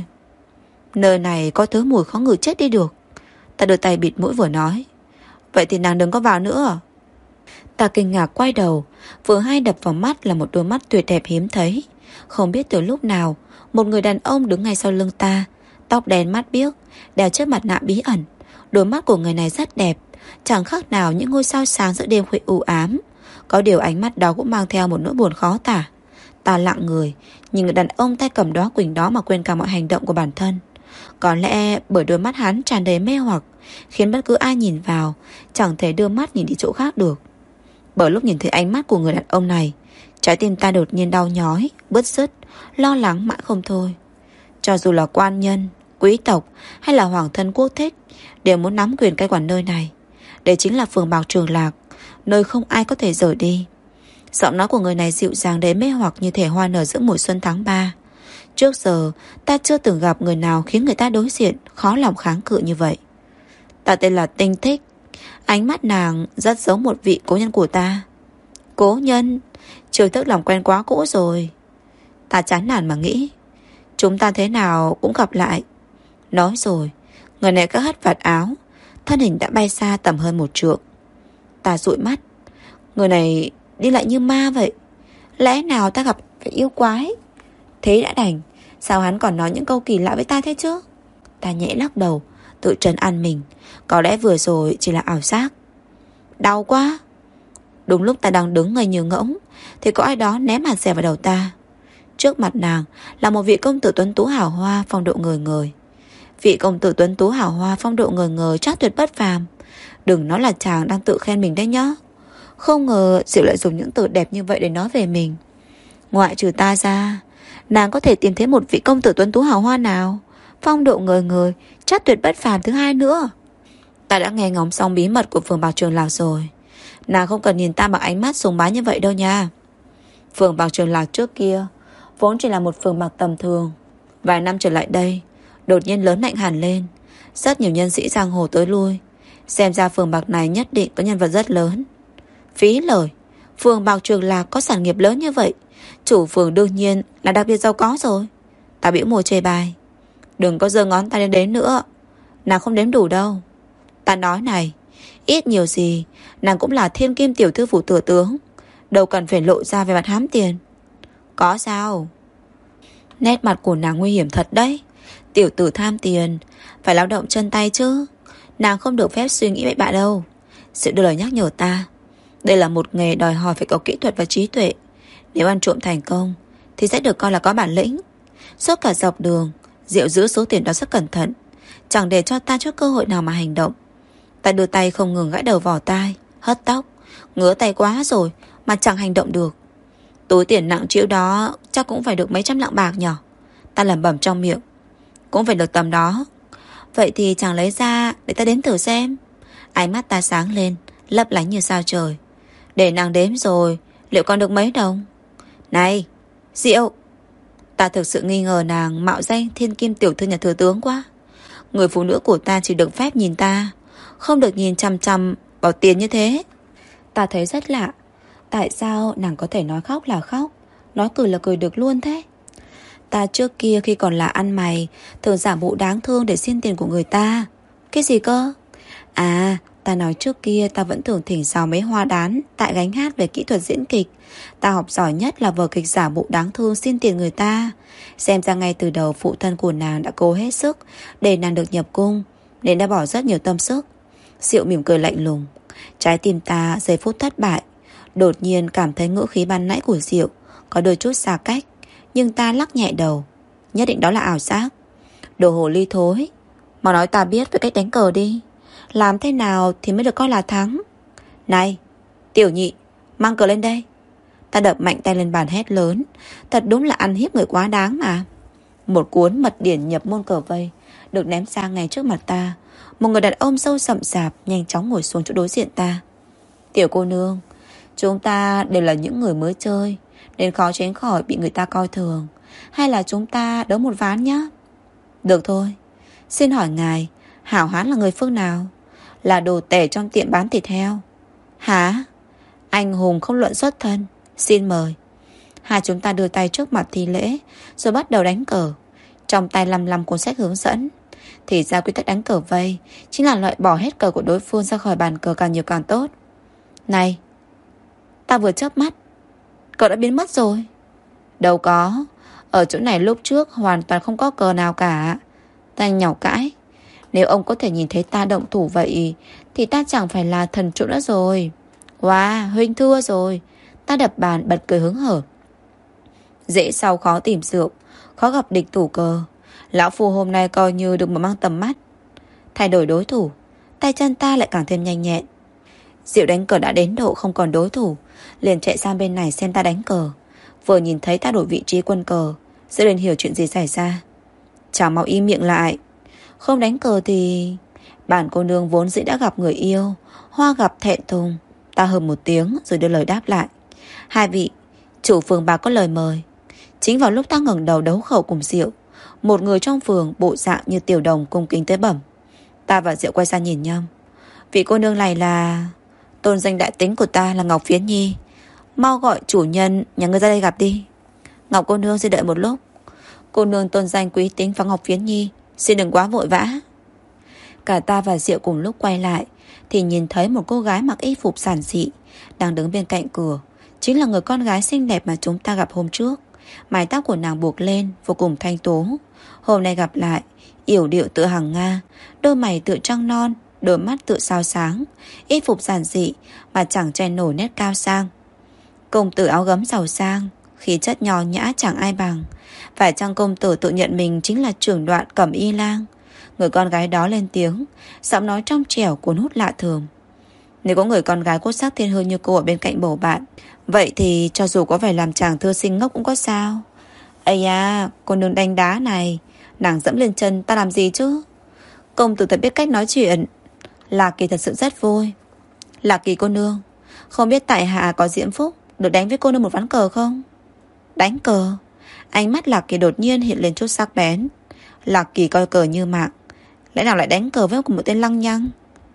Nơi này có thứ mùi khó ngửi chết đi được. Ta đưa tay bịt mũi vừa nói. Vậy thì nàng đừng có vào nữa. Ta kinh ngạc quay đầu, vừa hay đập vào mắt là một đôi mắt tuyệt đẹp hiếm thấy. Không biết từ lúc nào một người đàn ông đứng ngay sau lưng ta, tóc đen mắt biếc, đeo chiếc mặt nạ bí ẩn. Đôi mắt của người này rất đẹp, chẳng khác nào những ngôi sao sáng giữa đêm khuya u ám. Có điều ánh mắt đó cũng mang theo một nỗi buồn khó tả. Ta lặng người, nhìn người đàn ông tay cầm đóa quỳnh đó mà quên cả mọi hành động của bản thân. Có lẽ bởi đôi mắt hắn tràn đầy mê hoặc, khiến bất cứ ai nhìn vào chẳng thể đưa mắt nhìn đi chỗ khác được. Bởi lúc nhìn thấy ánh mắt của người đàn ông này, trái tim ta đột nhiên đau nhói, bứt rứt, lo lắng mãi không thôi. Cho dù là quan nhân, quý tộc hay là hoàng thân quốc thích đều muốn nắm quyền cai quản nơi này. Đây chính là phường Bạc Trường Lạc, nơi không ai có thể rời đi. Giọng nói của người này dịu dàng đến mê hoặc như thể hoa nở giữa mùa xuân tháng 3. Trước giờ ta chưa từng gặp người nào khiến người ta đối diện khó lòng kháng cự như vậy. Ta tên là Tinh Thích. Ánh mắt nàng rất giống một vị cố nhân của ta. Cố nhân? Chiêu thức làm quen quá cũ rồi. Ta chán nản mà nghĩ, chúng ta thế nào cũng gặp lại. Nói rồi, người này cứ hất vạt áo, thân hình đã bay xa tầm hơn 1 trượng. Ta dụi mắt. Người này đi lại như ma vậy. Lẽ nào ta gặp phải yêu quái? Thế đã đành, sao hắn còn nói những câu kỳ lạ với ta thế chứ? Ta nhẹ lắc đầu, tự trấn an mình. Có lẽ vừa rồi chỉ là ảo giác. Đau quá. Đúng lúc ta đang đứng ngây như ngỗng thì có ai đó ném hạt dẻ vào đầu ta. Trước mặt nàng là một vị công tử tuấn tú hào hoa, phong độ ngời ngời. Vị công tử tuấn tú hào hoa, phong độ ngời ngời, chắc tuyệt bất phàm. Đừng nói là chàng đang tự khen mình đấy nhá. Không ngờ Diệu lại dùng những từ đẹp như vậy để nói về mình. Ngoại trừ ta ra, nàng có thể tìm thấy một vị công tử tuấn tú hào hoa nào phong độ ngời ngời, chắc tuyệt bất phàm thứ hai nữa? Ta đã nghe ngóng xong bí mật của phường Bạc Trường Lạc rồi. Nàng không cần nhìn ta bằng ánh mắt sùng bái như vậy đâu nha. Phường Bạc Trường Lạc trước kia vốn chỉ là một phường bạc tầm thường. Vài năm trở lại đây đột nhiên lớn mạnh hẳn lên. Rất nhiều nhân sĩ giang hồ tới lui. Xem ra phường bạc này nhất định có nhân vật rất lớn. Phí lời, phường Bạc Trường Lạc có sản nghiệp lớn như vậy, chủ phường đương nhiên là đặc biệt giàu có rồi. Ta bĩu môi chê bai. Đừng có giơ ngón tay lên đếm nữa, nàng không đếm đủ đâu. Ta nói này, ít nhiều gì nàng cũng là thiên kim tiểu thư phủ thừa tướng, đâu cần phải lộ ra về mặt hám tiền. Có sao? Nét mặt của nàng nguy hiểm thật đấy. Tiểu tử tham tiền phải lao động chân tay chứ. Nàng không được phép suy nghĩ bậy bạ đâu. Sự đưa lời nhắc nhở ta. Đây là một nghề đòi hỏi phải có kỹ thuật và trí tuệ. Nếu ăn trộm thành công thì sẽ được coi là có bản lĩnh. Suốt cả dọc đường Diệu giữ số tiền đó rất cẩn thận, chẳng để cho ta chút cơ hội nào mà hành động. Ta đưa tay không ngừng gãi đầu vỏ tai, hất tóc. Ngứa tay quá rồi mà chẳng hành động được. Túi tiền nặng trĩu đó chắc cũng phải được mấy trăm lạng bạc nhỉ? Ta lẩm bẩm trong miệng. Cũng phải được tầm đó. Vậy thì chẳng lấy ra để ta đếm thử xem. Ánh mắt ta sáng lên, lấp lánh như sao trời. Để nàng đếm rồi, liệu còn được mấy đồng? Này, Diệu! Ta thực sự nghi ngờ nàng mạo danh thiên kim tiểu thư nhà thừa tướng quá. Người phụ nữ của ta chỉ được phép nhìn ta, không được nhìn chăm chăm vào tiền như thế. Ta thấy rất lạ. Tại sao nàng có thể nói khóc là khóc, nói cười là cười được luôn thế? Ta trước kia khi còn là ăn mày thường giả bộ đáng thương để xin tiền của người ta. Cái gì cơ? À, ta nói trước kia ta vẫn thường thỉnh giáo mấy hoa đán tại gánh hát về kỹ thuật diễn kịch. Ta học giỏi nhất là vở kịch giả bộ đáng thương xin tiền người ta. Xem ra ngay từ đầu phụ thân của nàng đã cố hết sức để nàng được nhập cung, nên đã bỏ rất nhiều tâm sức. Diệu mỉm cười lạnh lùng. Trái tim ta giây phút thất bại. Đột nhiên cảm thấy ngữ khí ban nãy của Diệu có đôi chút xa cách, nhưng ta lắc nhẹ đầu. Nhất định đó là ảo giác. Đồ hồ ly thối, mà nói ta biết về cách đánh cờ đi. Làm thế nào thì mới được coi là thắng? Này, tiểu nhị, mang cờ lên đây. Ta đập mạnh tay lên bàn hét lớn. Thật đúng là ăn hiếp người quá đáng mà. Một cuốn mật điển nhập môn cờ vây được ném sang ngay trước mặt ta. Một người đàn ông sâu sậm sạp nhanh chóng ngồi xuống chỗ đối diện ta. Tiểu cô nương, chúng ta đều là những người mới chơi, nên khó tránh khỏi bị người ta coi thường. Hay là chúng ta đấu một ván nhé? Được thôi. Xin hỏi ngài, hảo hán là người phương nào? Là đồ tể trong tiệm bán thịt heo? Hả? Anh hùng không luận xuất thân. Xin mời. Hai chúng ta đưa tay trước mặt thi lễ, rồi bắt đầu đánh cờ. Trong tay lăm cuốn sách hướng dẫn. Thì ra quy tắc đánh cờ vây chính là loại bỏ hết cờ của đối phương ra khỏi bàn cờ càng nhiều càng tốt. Này, ta vừa chớp mắt, cờ đã biến mất rồi. Đâu có, ở chỗ này lúc trước hoàn toàn không có cờ nào cả. Ta nhỏ cãi. Nếu ông có thể nhìn thấy ta động thủ vậy thì ta chẳng phải là thần trụ nữa rồi. Wow, huynh thua rồi. Ta đập bàn bật cười hứng hở. Dễ sau khó tìm rượu, khó gặp địch thủ cờ. Lão phu hôm nay coi như được mở mang tầm mắt. Thay đổi đối thủ, tay chân ta lại càng thêm nhanh nhẹn. Diệu đánh cờ đã đến độ không còn đối thủ, liền chạy sang bên này xem ta đánh cờ. Vừa nhìn thấy ta đổi vị trí quân cờ, sẽ liền hiểu chuyện gì xảy ra. Chào mau im miệng lại. Không đánh cờ thì... Bản cô nương vốn dĩ đã gặp người yêu, hoa gặp thẹn thùng. Ta hừm một tiếng rồi đưa lời đáp lại. Hai vị, chủ phường bạc có lời mời. Chính vào lúc ta ngẩng đầu đấu khẩu cùng Diệu, một người trong phường bộ dạng như tiểu đồng cung kính tới bẩm. Ta và Diệu quay sang nhìn nhau. Vị cô nương này là... Tôn danh đại tính của ta là Ngọc Phiến Nhi. Mau gọi chủ nhân nhà ngươi ra đây gặp đi. Ngọc cô nương xin đợi một lúc. Cô nương tôn danh quý tính và Ngọc Phiến Nhi, xin đừng quá vội vã. Cả ta và Diệu cùng lúc quay lại thì nhìn thấy một cô gái mặc y phục giản dị đang đứng bên cạnh cửa. Chính là người con gái xinh đẹp mà chúng ta gặp hôm trước. Mái tóc của nàng buộc lên vô cùng thanh tố. Hôm nay gặp lại, yểu điệu tựa hàng Nga, đôi mày tựa trăng non, đôi mắt tựa sao sáng. Y phục giản dị mà chẳng che nổi nét cao sang. Công tử áo gấm giàu sang, khí chất nho nhã chẳng ai bằng. Phải chăng công tử tự nhận mình chính là trưởng đoạn Cẩm Y Lang? Người con gái đó lên tiếng, giọng nói trong trẻo cuốn hút lạ thường. Nếu có người con gái cốt sắc thiên hương như cô ở bên cạnh bầu bạn, vậy thì cho dù có phải làm chàng thơ sinh ngốc cũng có sao. Ây da, cô nương đánh đá này, nàng dẫm lên chân ta làm gì chứ? Công tử thật biết cách nói chuyện. Lạc Kỳ thật sự rất vui. Lạc Kỳ cô nương, không biết tại hạ có diễm phúc được đánh với cô nương một ván cờ không? Đánh cờ? Ánh mắt Lạc Kỳ đột nhiên hiện lên chút sắc bén. Lạc Kỳ coi cờ như mạng, lẽ nào lại đánh cờ với một tên lăng nhăng?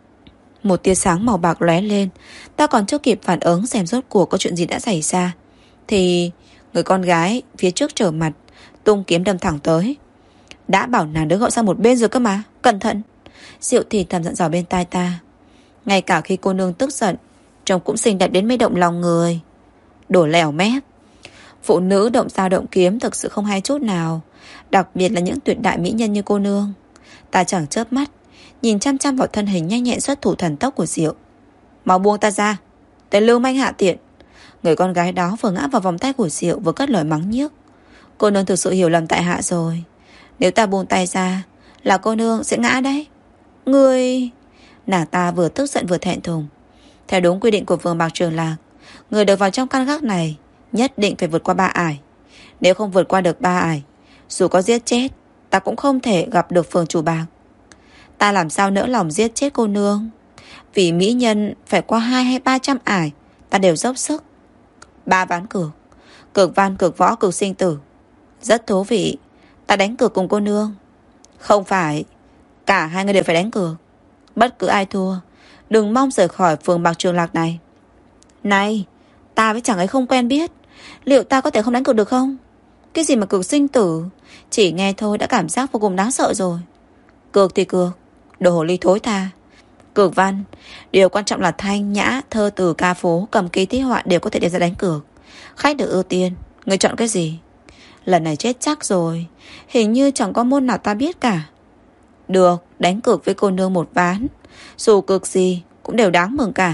Một tia sáng màu bạc lóe lên. Ta còn chưa kịp phản ứng xem rốt cuộc có chuyện gì đã xảy ra thì người con gái phía trước trở mặt, tung kiếm đâm thẳng tới. Đã bảo nàng đứa gọi sang một bên rồi cơ mà, cẩn thận. Diệu thì thầm dặn dò bên tai ta. Ngay cả khi cô nương tức giận, trông cũng xinh đẹp đến mê động lòng người. Đổ lẻo mép. Phụ nữ động dao động kiếm thực sự không hay chút nào, đặc biệt là những tuyệt đại mỹ nhân như cô nương. Ta chẳng chớp mắt nhìn chăm chăm vào thân hình nhanh nhẹn xuất thủ thần tốc của Diệu. Mau buông ta ra, tên lưu manh hạ tiện. Người con gái đó vừa ngã vào vòng tay của Diệu, vừa cất lời mắng nhiếc. Cô nương thực sự hiểu lầm tại hạ rồi. Nếu ta buông tay ra là cô nương sẽ ngã đấy. Ngươi... Nàng ta vừa tức giận vừa thẹn thùng. Theo đúng quy định của phường Bạc Trường Lạc, người được vào trong căn gác này nhất định phải vượt qua 3 ải. Nếu không vượt qua được 3 ải, dù có giết chết, ta cũng không thể gặp được phường chủ Bạc. Ta làm sao nỡ lòng giết chết cô nương. Vì mỹ nhân phải qua 200 hay 300 ải, ta đều dốc sức. 3 ván cược, cược văn, cược võ, cược sinh tử. Rất thú vị. Ta đánh cược cùng cô nương. Không phải, cả hai người đều phải đánh cược. Bất cứ ai thua, đừng mong rời khỏi phường Bạc Trường Lạc này. Này, ta với chàng ấy không quen biết, liệu ta có thể không đánh cược được không? Cái gì mà cược sinh tử, chỉ nghe thôi đã cảm giác vô cùng đáng sợ rồi. Cược thì cược, đồ hồ ly thối tha. Cược văn, điều quan trọng là thanh nhã, thơ từ, ca phố, cầm ký thi họa đều có thể đem ra đánh cược. Khách được ưu tiên, người chọn cái gì? Lần này chết chắc rồi, hình như chẳng có môn nào ta biết cả. Được, đánh cược với cô nương một ván, dù cược gì cũng đều đáng mừng cả.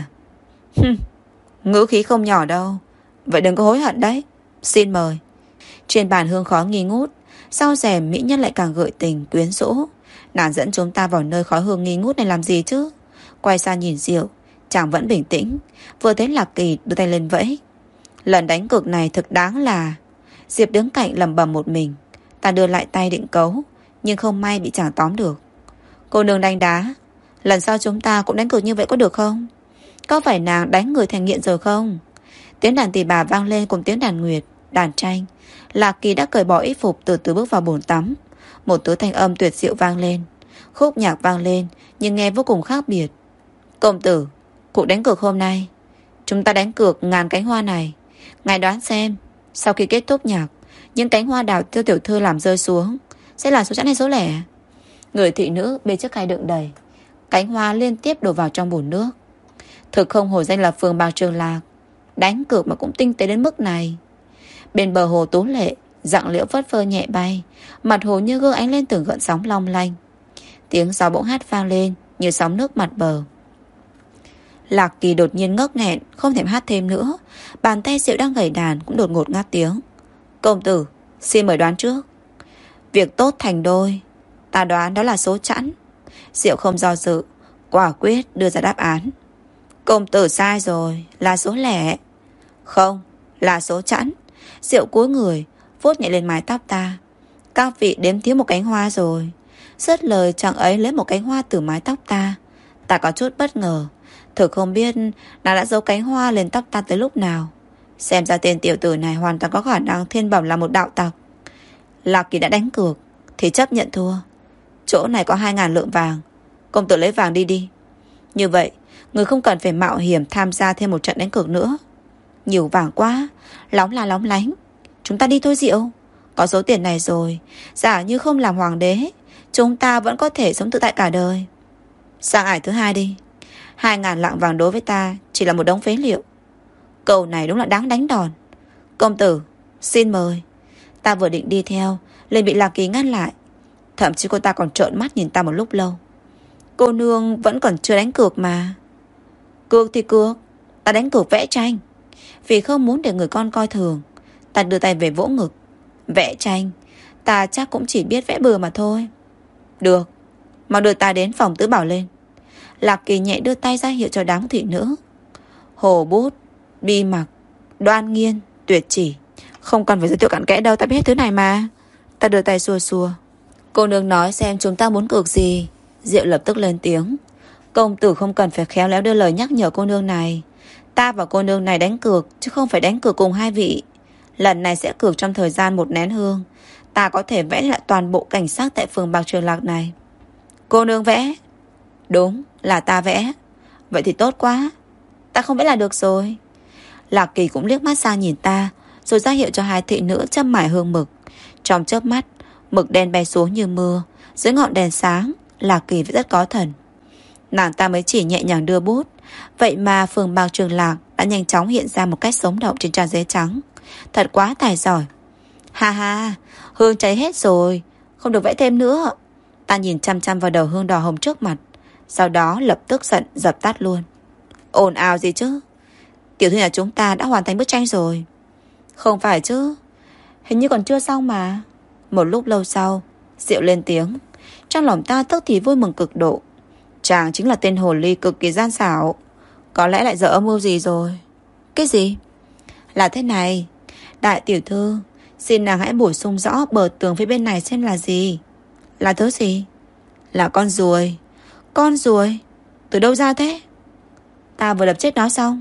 Ngữ khí không nhỏ đâu, vậy đừng có hối hận đấy. Xin mời. Trên bàn hương khói nghi ngút, sau rèm mỹ nhân lại càng gợi tình quyến rũ. Nàng dẫn chúng ta vào nơi khói hương nghi ngút này làm gì chứ? Quay sang nhìn Diệu, chàng vẫn bình tĩnh. Vừa thấy Lạc Kỳ đưa tay lên vẫy. Lần đánh cược này thực đáng là... Diệp đứng cạnh lẩm bẩm một mình. Ta đưa lại tay định cấu, nhưng không may bị chàng tóm được. Cô nương đánh đá, lần sau chúng ta cũng đánh cược như vậy có được không? Có phải nàng đánh người thành nghiện rồi không? Tiếng đàn tỳ bà vang lên cùng tiếng đàn nguyệt, đàn tranh. Lạc Kỳ đã cởi bỏ y phục, từ từ bước vào bồn tắm. Một thứ thanh âm tuyệt diệu vang lên. Khúc nhạc vang lên nhưng nghe vô cùng khác biệt. Công tử, cuộc đánh cược hôm nay Chúng ta đánh cược ngàn cánh hoa này. Ngài đoán xem, sau khi kết thúc nhạc, những cánh hoa đào tiêu tiểu thư làm rơi xuống sẽ là số chẵn hay số lẻ? Người thị nữ bê chiếc khay đựng đầy cánh hoa liên tiếp đổ vào trong bồn nước. Thực không hổ danh là phường Bạc Trường Lạc, đánh cược mà cũng tinh tế đến mức này. Bên bờ hồ tú lệ, dặng liễu phất phơ nhẹ bay, mặt hồ như gương ánh lên từng gợn sóng long lanh. Tiếng gió bỗng hát vang lên như sóng nước mặt bờ. Lạc Kỳ đột nhiên ngốc nghẹn, không thèm hát thêm nữa. Bàn tay Diệu đang gảy đàn cũng đột ngột ngắt tiếng. Công tử, xin mời đoán trước. Việc tốt thành đôi. Ta đoán đó là số chẵn. Diệu không do dự, quả quyết đưa ra đáp án. Công tử sai rồi, là số lẻ. Không, là số chẵn. Diệu cúi người, vuốt nhẹ lên mái tóc ta. Các vị đếm thiếu một cánh hoa rồi. Dứt lời chàng ấy lấy một cánh hoa từ mái tóc ta. Ta có chút bất ngờ. Thử không biết nàng đã giấu cánh hoa lên tóc ta tới lúc nào. Xem ra tên tiểu tử này hoàn toàn có khả năng thiên bẩm là một đạo tặc. Lạc Kỳ đã đánh cược thì chấp nhận thua. Chỗ này có 2.000 lượng vàng. Công tử lấy vàng đi đi. Như vậy người không cần phải mạo hiểm tham gia thêm một trận đánh cược nữa. Nhiều vàng quá, lóng là lóng lánh. Chúng ta đi thôi Diệu. Có số tiền này rồi, giả như không làm hoàng đế, chúng ta vẫn có thể sống tự tại cả đời. Sang ải thứ hai đi. 2.000 lạng vàng đối với ta chỉ là một đống phế liệu. Câu này đúng là đáng đánh đòn. Công tử, xin mời. Ta vừa định đi theo, liền bị Lạc Kỳ ngăn lại. Thậm chí cô ta còn trợn mắt nhìn ta một lúc lâu. Cô nương vẫn còn chưa đánh cược mà. Cược thì cược. Ta đánh cược vẽ tranh. Vì không muốn để người con coi thường, ta đưa tay về vỗ ngực. Vẽ tranh, ta chắc cũng chỉ biết vẽ bừa mà thôi. Được, mau đưa ta đến phòng tứ bảo lên. Lạc Kỳ nhẹ đưa tay ra hiệu cho đám thị nữ. Hồ bút, bi mặc, đoan nghiên, tuyệt chỉ. Không cần phải giới thiệu cặn kẽ đâu, ta biết hết thứ này mà. Ta đưa tay xua xua. Cô nương nói xem chúng ta muốn cược gì. Diệu lập tức lên tiếng. Công tử không cần phải khéo léo đưa lời nhắc nhở cô nương này. Ta và cô nương này đánh cược, chứ không phải đánh cược cùng hai vị. Lần này sẽ cược trong thời gian 1 nén hương. Ta có thể vẽ lại toàn bộ cảnh sắc tại phường Bạc Trường Lạc này. Cô nương vẽ? Đúng, là ta vẽ. Vậy thì tốt quá. Ta không vẽ là được rồi. Lạc Kỳ cũng liếc mắt sang nhìn ta, rồi ra hiệu cho hai thị nữ châm mải hương mực. Trong chớp mắt, mực đen bay xuống như mưa. Dưới ngọn đèn sáng, Lạc Kỳ vẫn rất có thần. Nàng ta mới chỉ nhẹ nhàng đưa bút, vậy mà phường Bạc Trường Lạc đã nhanh chóng hiện ra một cách sống động trên trang giấy trắng. Thật quá tài giỏi. Ha ha, hương cháy hết rồi, không được vẽ thêm nữa. Ta nhìn chăm chăm vào đầu hương đỏ hồng trước mặt, sau đó lập tức giận dập tắt luôn. Ồn ào gì chứ? Tiểu thư nhà chúng ta đã hoàn thành bức tranh rồi. Không phải chứ, hình như còn chưa xong mà. Một lúc lâu sau, Diệu lên tiếng. Trong lòng ta tức thì vui mừng cực độ. Chàng chính là tên hồ ly cực kỳ gian xảo. Có lẽ lại dở âm mưu gì rồi. Cái gì? Là thế này. Đại tiểu thư, xin nàng hãy bổ sung rõ bờ tường phía bên này xem là gì. Là thứ gì? Là con ruồi. Con ruồi? Từ đâu ra thế? Ta vừa đập chết nó xong.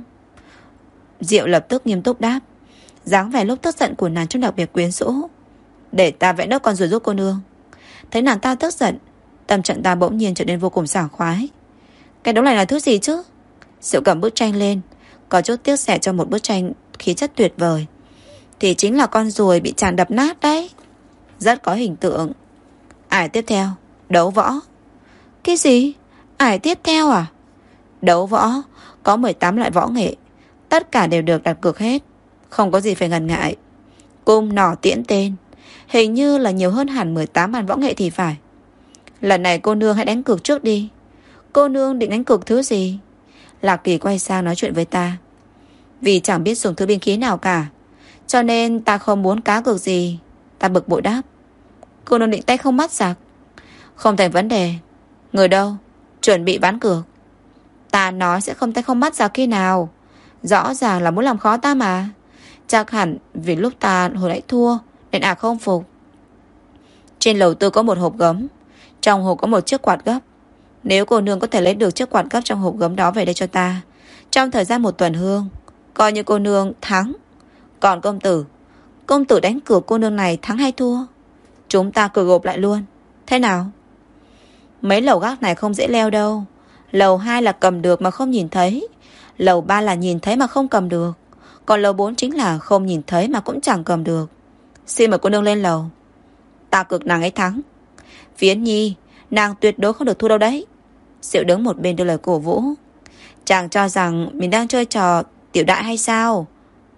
Diệu lập tức nghiêm túc đáp. Dáng vẻ lúc tức giận của nàng trông đặc biệt quyến rũ. Để ta vẽ nốt con ruồi giúp cô nương. Thấy nàng ta tức giận, tâm trạng ta bỗng nhiên trở nên vô cùng sảng khoái. Cái đó này là thứ gì chứ? Diệu cầm bức tranh lên, có chút tiếc rẻ cho một bức tranh khí chất tuyệt vời. Thì chính là con ruồi bị chàng đập nát đấy. Rất có hình tượng. Ải tiếp theo, đấu võ. Cái gì? Ải tiếp theo à? Đấu võ, có 18 loại võ nghệ. Tất cả đều được đặt cược hết. Không có gì phải ngần ngại. Cung nỏ tiễn tên, hình như là nhiều hơn hẳn 18 màn võ nghệ thì phải. Lần này cô nương hãy đánh cược trước đi. Cô nương định đánh cược thứ gì? Lạc Kỳ quay sang nói chuyện với ta. Vì chẳng biết dùng thứ binh khí nào cả, cho nên ta không muốn cá cược gì. Ta bực bội đáp. Cô nương định tay không mắt giặc? Không thành vấn đề. Người đâu? Chuẩn bị ván cược. Ta nói sẽ không tay không mắt giặc khi nào. Rõ ràng là muốn làm khó ta mà. Chắc hẳn vì lúc ta hồi nãy thua nên không phục. Trên lầu tư có một hộp gấm. Trong hộp có một chiếc quạt gấp. Nếu cô nương có thể lấy được chiếc quạt gấp trong hộp gấm đó về đây cho ta, trong thời gian 1 tuần hương, coi như cô nương thắng. Còn công tử đánh cược cô nương này thắng hay thua, chúng ta cược gộp lại luôn. Thế nào? Mấy lầu gác này không dễ leo đâu. Lầu 2 là cầm được mà không nhìn thấy. Lầu 3 là nhìn thấy mà không cầm được, còn lầu 4 chính là không nhìn thấy mà cũng chẳng cầm được. Xin mời cô nương lên lầu. Ta cược nàng ấy thắng. Phiến Nhi, nàng tuyệt đối không được thua đâu đấy. Diệu đứng một bên đưa lời cổ vũ. Chàng cho rằng mình đang chơi trò tiểu đại hay sao?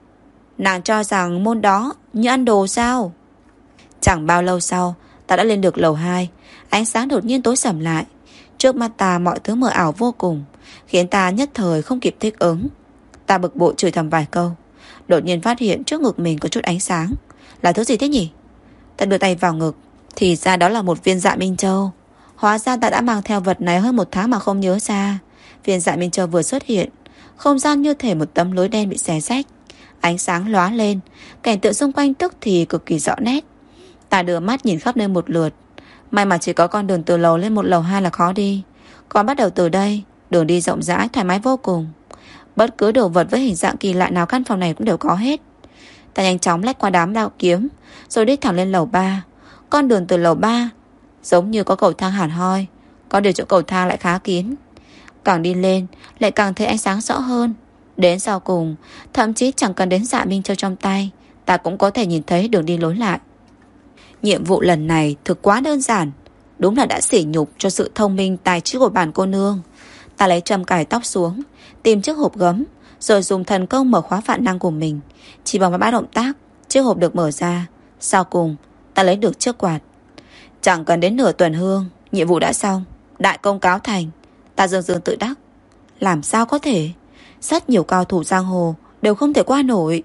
Nàng cho rằng môn đó như ăn đồ sao? Chẳng bao lâu sau, ta đã lên được lầu 2. Ánh sáng đột nhiên tối sầm lại. Trước mắt ta mọi thứ mờ ảo vô cùng, khiến ta nhất thời không kịp thích ứng. Ta bực bội chửi thầm vài câu. Đột nhiên phát hiện trước ngực mình có chút ánh sáng. Là thứ gì thế nhỉ? Ta đưa tay vào ngực, thì ra đó là một viên dạ Minh Châu. Hóa ra ta đã mang theo vật này hơn 1 tháng mà không nhớ ra. Viên dạ Minh Châu vừa xuất hiện, không gian như thể một tấm lưới đen bị xé rách. Ánh sáng lóa lên, cảnh tượng xung quanh tức thì cực kỳ rõ nét. Ta đưa mắt nhìn khắp nơi một lượt. May mà chỉ có con đường từ lầu lên một lầu 2 là khó đi. Còn bắt đầu từ đây, đường đi rộng rãi, thoải mái vô cùng. Bất cứ đồ vật với hình dạng kỳ lạ nào căn phòng này cũng đều có hết. Ta nhanh chóng lách qua đám đao kiếm, rồi đi thẳng lên lầu 3. Con đường từ lầu 3 giống như có cầu thang hẳn hoi, có điều chỗ cầu thang lại khá kín. Càng đi lên lại càng thấy ánh sáng rõ hơn. Đến sau cùng, thậm chí chẳng cần đến dạ Minh Châu trong tay, ta cũng có thể nhìn thấy đường đi lối lại. Nhiệm vụ lần này thực quá đơn giản, đúng là đã sỉ nhục cho sự thông minh tài trí của bản cô nương. Ta lấy châm cài tóc xuống, tìm chiếc hộp gấm, rồi dùng thần công mở khóa vạn năng của mình. Chỉ bằng 3 động tác, chiếc hộp được mở ra. Sau cùng, ta lấy được chiếc quạt. Chẳng cần đến nửa tuần hương, nhiệm vụ đã xong, đại công cáo thành. Ta dương dương tự đắc. Làm sao có thể? Rất nhiều cao thủ giang hồ đều không thể qua nổi.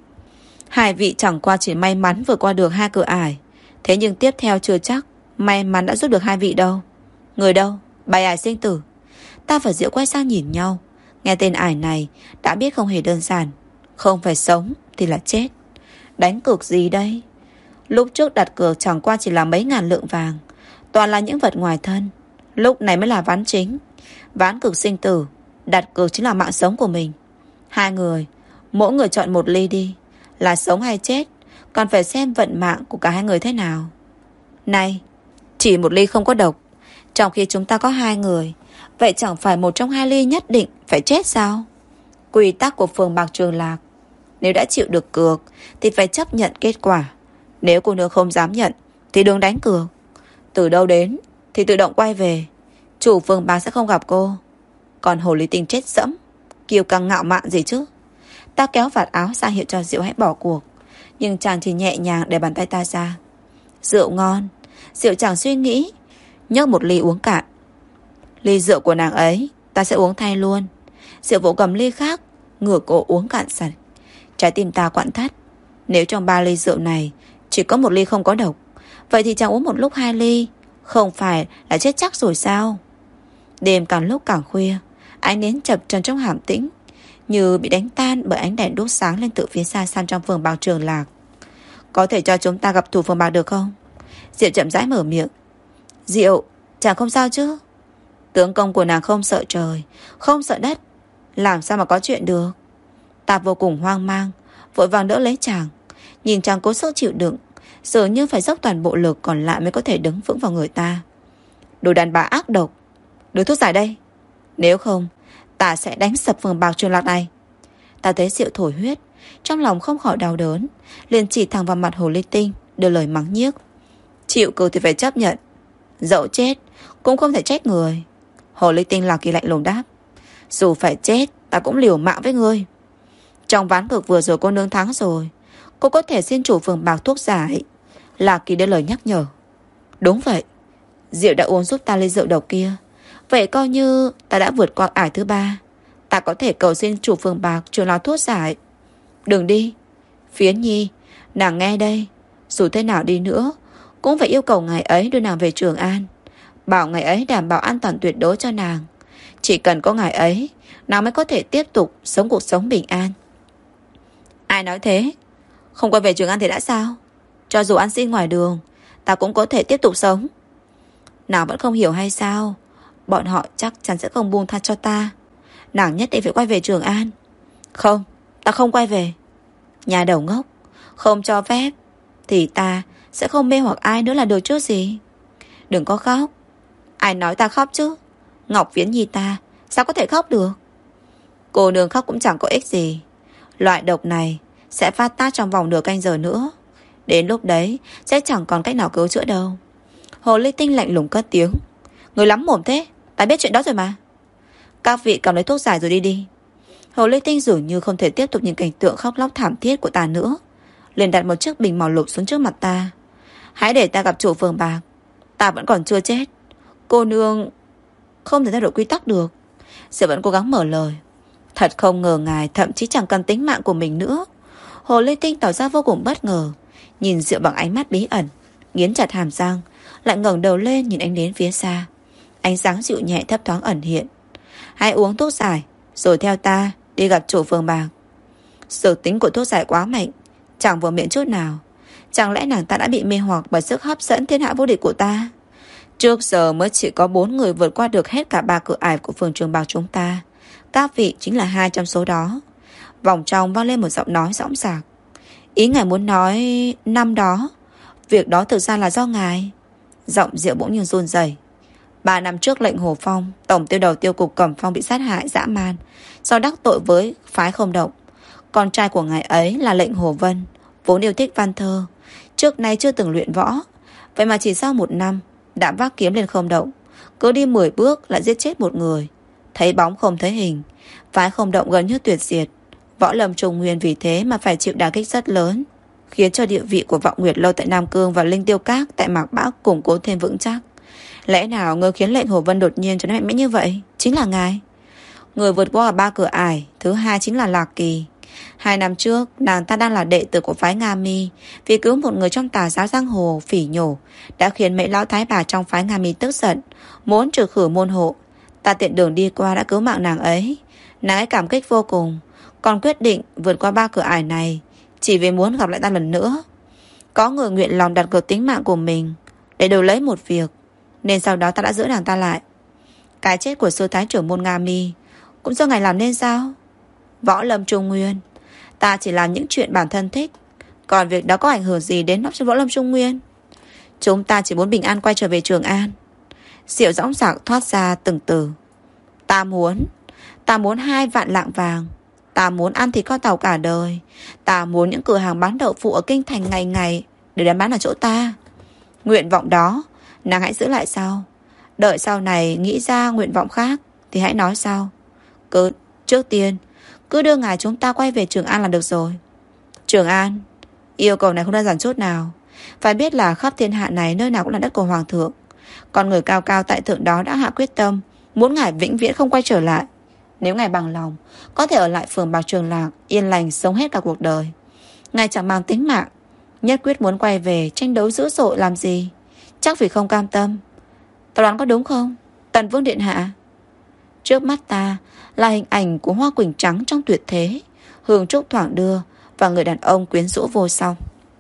2 vị chẳng qua chỉ may mắn vượt qua được 2 cửa ải. Thế nhưng tiếp theo chưa chắc may mắn đã giúp được 2 vị đâu. Người đâu? Bài ải sinh tử. Ta và Diệu quay sang nhìn nhau. Nghe tên ải này đã biết không hề đơn giản. Không phải sống thì là chết. Đánh cược gì đây? Lúc trước đặt cược chẳng qua chỉ là mấy ngàn lượng vàng, toàn là những vật ngoài thân. Lúc này mới là ván chính. Ván cược sinh tử, đặt cược chính là mạng sống của mình. 2 người, mỗi người chọn 1 ly đi. Là sống hay chết, còn phải xem vận mạng của cả 2 người thế nào. Này, chỉ 1 ly không có độc, trong khi chúng ta có 2 người, vậy chẳng phải một trong 2 ly nhất định phải chết sao? Quy tắc của phường Bạc Trường Lạc, nếu đã chịu được cược thì phải chấp nhận kết quả. Nếu cô nương không dám nhận thì đừng đánh cược. Từ đâu đến thì tự động quay về. Chủ phường Bạc sẽ không gặp cô. Còn hồ ly tinh chết dẫm, kiêu căng ngạo mạn gì chứ. Ta kéo vạt áo ra hiệu cho Diệu hãy bỏ cuộc, nhưng chàng chỉ nhẹ nhàng để bàn tay ta ra. Rượu ngon. Diệu chẳng suy nghĩ, nhấc 1 ly uống cạn. Ly rượu của nàng ấy ta sẽ uống thay luôn. Diệu vỗ cầm ly khác, ngửa cổ uống cạn sạch. Trái tim ta quặn thắt. Nếu trong 3 ly rượu này chỉ có 1 ly không có độc, vậy thì chàng uống một lúc 2 ly, không phải là chết chắc rồi sao? Đêm càng lúc càng khuya, ánh nến chập chờn trong hàm tĩnh, như bị đánh tan bởi ánh đèn đốt sáng lên từ phía xa xăm trong phường Bạc Trường Lạc. Có thể cho chúng ta gặp thủ phường Bạc được không? Diệu chậm rãi mở miệng. Diệu, chàng không sao chứ? Tướng công của nàng không sợ trời, không sợ đất, làm sao mà có chuyện được? Ta vô cùng hoang mang, vội vàng đỡ lấy chàng. Nhìn chàng cố sức chịu đựng, dường như phải dốc toàn bộ lực còn lại mới có thể đứng vững vào người ta. Đồ đàn bà ác độc, đưa thuốc giải đây. Nếu không, ta sẽ đánh sập phường Bạc Trường Lạc này. Ta thấy Diệu thổi huyết, trong lòng không khỏi đau đớn, liền chỉ thẳng vào mặt hồ ly tinh, đưa lời mắng nhiếc. Chịu cược thì phải chấp nhận, dẫu chết cũng không thể trách người. Hồ ly tinh Lạc Kỳ lạnh lùng đáp. Dù phải chết, ta cũng liều mạng với ngươi. Trong ván cược vừa rồi cô nương thắng rồi, cô có thể xin chủ phường Bạc thuốc giải. Lạc Kỳ đưa lời nhắc nhở. Đúng vậy, Diệu đã uống giúp ta ly rượu độc kia, vậy coi như ta đã vượt qua ải thứ 3. Ta có thể cầu xin chủ phường Bạc truyền lò thuốc giải. Đừng đi, Phiến Nhi, nàng nghe đây. Dù thế nào đi nữa cũng phải yêu cầu ngày ấy đưa nàng về Trường An, bảo ngày ấy đảm bảo an toàn tuyệt đối cho nàng. Chỉ cần có ngày ấy, nàng mới có thể tiếp tục sống cuộc sống bình an. Ai nói thế? Không quay về Trường An thì đã sao? Cho dù ăn xin ngoài đường, ta cũng có thể tiếp tục sống. Nàng vẫn không hiểu hay sao? Bọn họ chắc chắn sẽ không buông tha cho ta. Nàng nhất định phải quay về Trường An. Không, ta không quay về. Nhà đầu ngốc, không cho phép thì ta sẽ không mê hoặc ai nữa là được chứ gì. Đừng có khóc. Ai nói ta khóc chứ? Ngọc Viễn Nhi ta sao có thể khóc được? Cô nương khóc cũng chẳng có ích gì. Loại độc này sẽ phát tác trong vòng nửa canh giờ nữa. Đến lúc đấy sẽ chẳng còn cách nào cứu chữa đâu. Hồ ly tinh lạnh lùng cất tiếng. Người lắm mồm thế, ta biết chuyện đó rồi mà. Các vị cầm lấy thuốc giải rồi đi đi. Hồ ly tinh dường như không thể tiếp tục nhìn cảnh tượng khóc lóc thảm thiết của ta nữa, liền đặt một chiếc bình màu lục xuống trước mặt ta. Hãy để ta gặp chủ phường bạc. Ta vẫn còn chưa chết. Cô nương không thể thay đổi quy tắc được. Diệu vẫn cố gắng mở lời. Thật không ngờ ngài thậm chí chẳng cần tính mạng của mình nữa. Hồ ly tinh tỏ ra vô cùng bất ngờ, nhìn Diệu bằng ánh mắt bí ẩn, nghiến chặt hàm răng, lại ngẩng đầu lên nhìn anh đến phía xa. Ánh sáng dịu nhẹ thấp thoáng ẩn hiện. Hãy uống thuốc giải rồi theo ta đi gặp chủ phường bạc. Dược tính của thuốc giải quá mạnh, chẳng vừa miệng chút nào. Chẳng lẽ nàng ta đã bị mê hoặc bởi sức hấp dẫn thiên hạ vô địch của ta? Trước giờ mới chỉ có 4 người vượt qua được hết cả 3 cửa ải của phường trường bạc chúng ta. Các vị chính là 2 trong số đó. Vòng trong vang lên một giọng nói sõng sạc. Ý ngài muốn nói năm đó việc đó thực ra là do ngài? Giọng Diệu bỗng nhiên run rẩy. 3 năm trước lệnh Hồ Phong, tổng tiêu đầu tiêu cục Cẩm Phong bị sát hại dã man do đắc tội với phái Không Động. Con trai của ngài ấy là lệnh Hồ Vân, vốn yêu thích văn thơ, trước nay chưa từng luyện võ. Vậy mà chỉ sau 1 năm đã vác kiếm lên Không Động, cứ đi 10 bước lại giết chết một người. Thấy bóng không thấy hình, phái Không Động gần như tuyệt diệt. Võ lâm Trung Nguyên vì thế mà phải chịu đả kích rất lớn, khiến cho địa vị của Vọng Nguyệt Lâu tại Nam Cương và Linh Tiêu Các tại Mạc Bão củng cố thêm vững chắc. Lẽ nào người khiến lệnh Hồ Vân đột nhiên trở nên mạnh mẽ như vậy chính là ngài? Người vượt qua 3 cửa ải thứ 2 chính là Lạc Kỳ. 2 năm trước nàng ta đang là đệ tử của phái Nga Mi, vì cứu một người trong tà giáo giang hồ phỉ nhổ đã khiến mấy lão thái bà trong phái Nga Mi tức giận, muốn trừ khử môn hộ. Ta tiện đường đi qua đã cứu mạng nàng ấy. Nàng ấy cảm kích vô cùng, còn quyết định vượt qua 3 cửa ải này chỉ vì muốn gặp lại ta lần nữa. Có người nguyện lòng đặt cược tính mạng của mình để đổi lấy một việc, nên sau đó ta đã giữ nàng ta lại. Cái chết của sư thái trưởng môn Nga Mi cũng do ngài làm nên sao? Võ lâm Trung Nguyên, ta chỉ làm những chuyện bản thân thích, còn việc đó có ảnh hưởng gì đến nóc trong võ lâm Trung Nguyên? Chúng ta chỉ muốn bình an quay trở về Trường An. Diệu dõng dạc thoát ra từng từ. Ta muốn 2 vạn lạng vàng. Ta muốn ăn thịt kho tàu cả đời. Ta muốn những cửa hàng bán đậu phụ ở kinh thành ngày ngày để đem bán ở chỗ ta. Nguyện vọng đó nàng hãy giữ lại sau. Đợi sau này nghĩ ra nguyện vọng khác thì hãy nói sau. Trước tiên cứ đưa ngài chúng ta quay về Trường An là được rồi. Trường An? Yêu cầu này không đơn giản chút nào. Phải biết là khắp thiên hạ này nơi nào cũng là đất của hoàng thượng. Còn người cao cao tại thượng đó đã hạ quyết tâm muốn ngài vĩnh viễn không quay trở lại. Nếu ngài bằng lòng, có thể ở lại phường Bạc Trường Lạc yên lành sống hết cả cuộc đời. Ngài chẳng mang tính mạng, nhất quyết muốn quay về tranh đấu dữ dội làm gì? Chắc vì không cam tâm. Ta đoán có đúng không, Tần Vương điện hạ? Trước mắt ta là hình ảnh của hoa quỳnh trắng trong tuyệt thế, hương trúc thoảng đưa và người đàn ông quyến rũ vô song.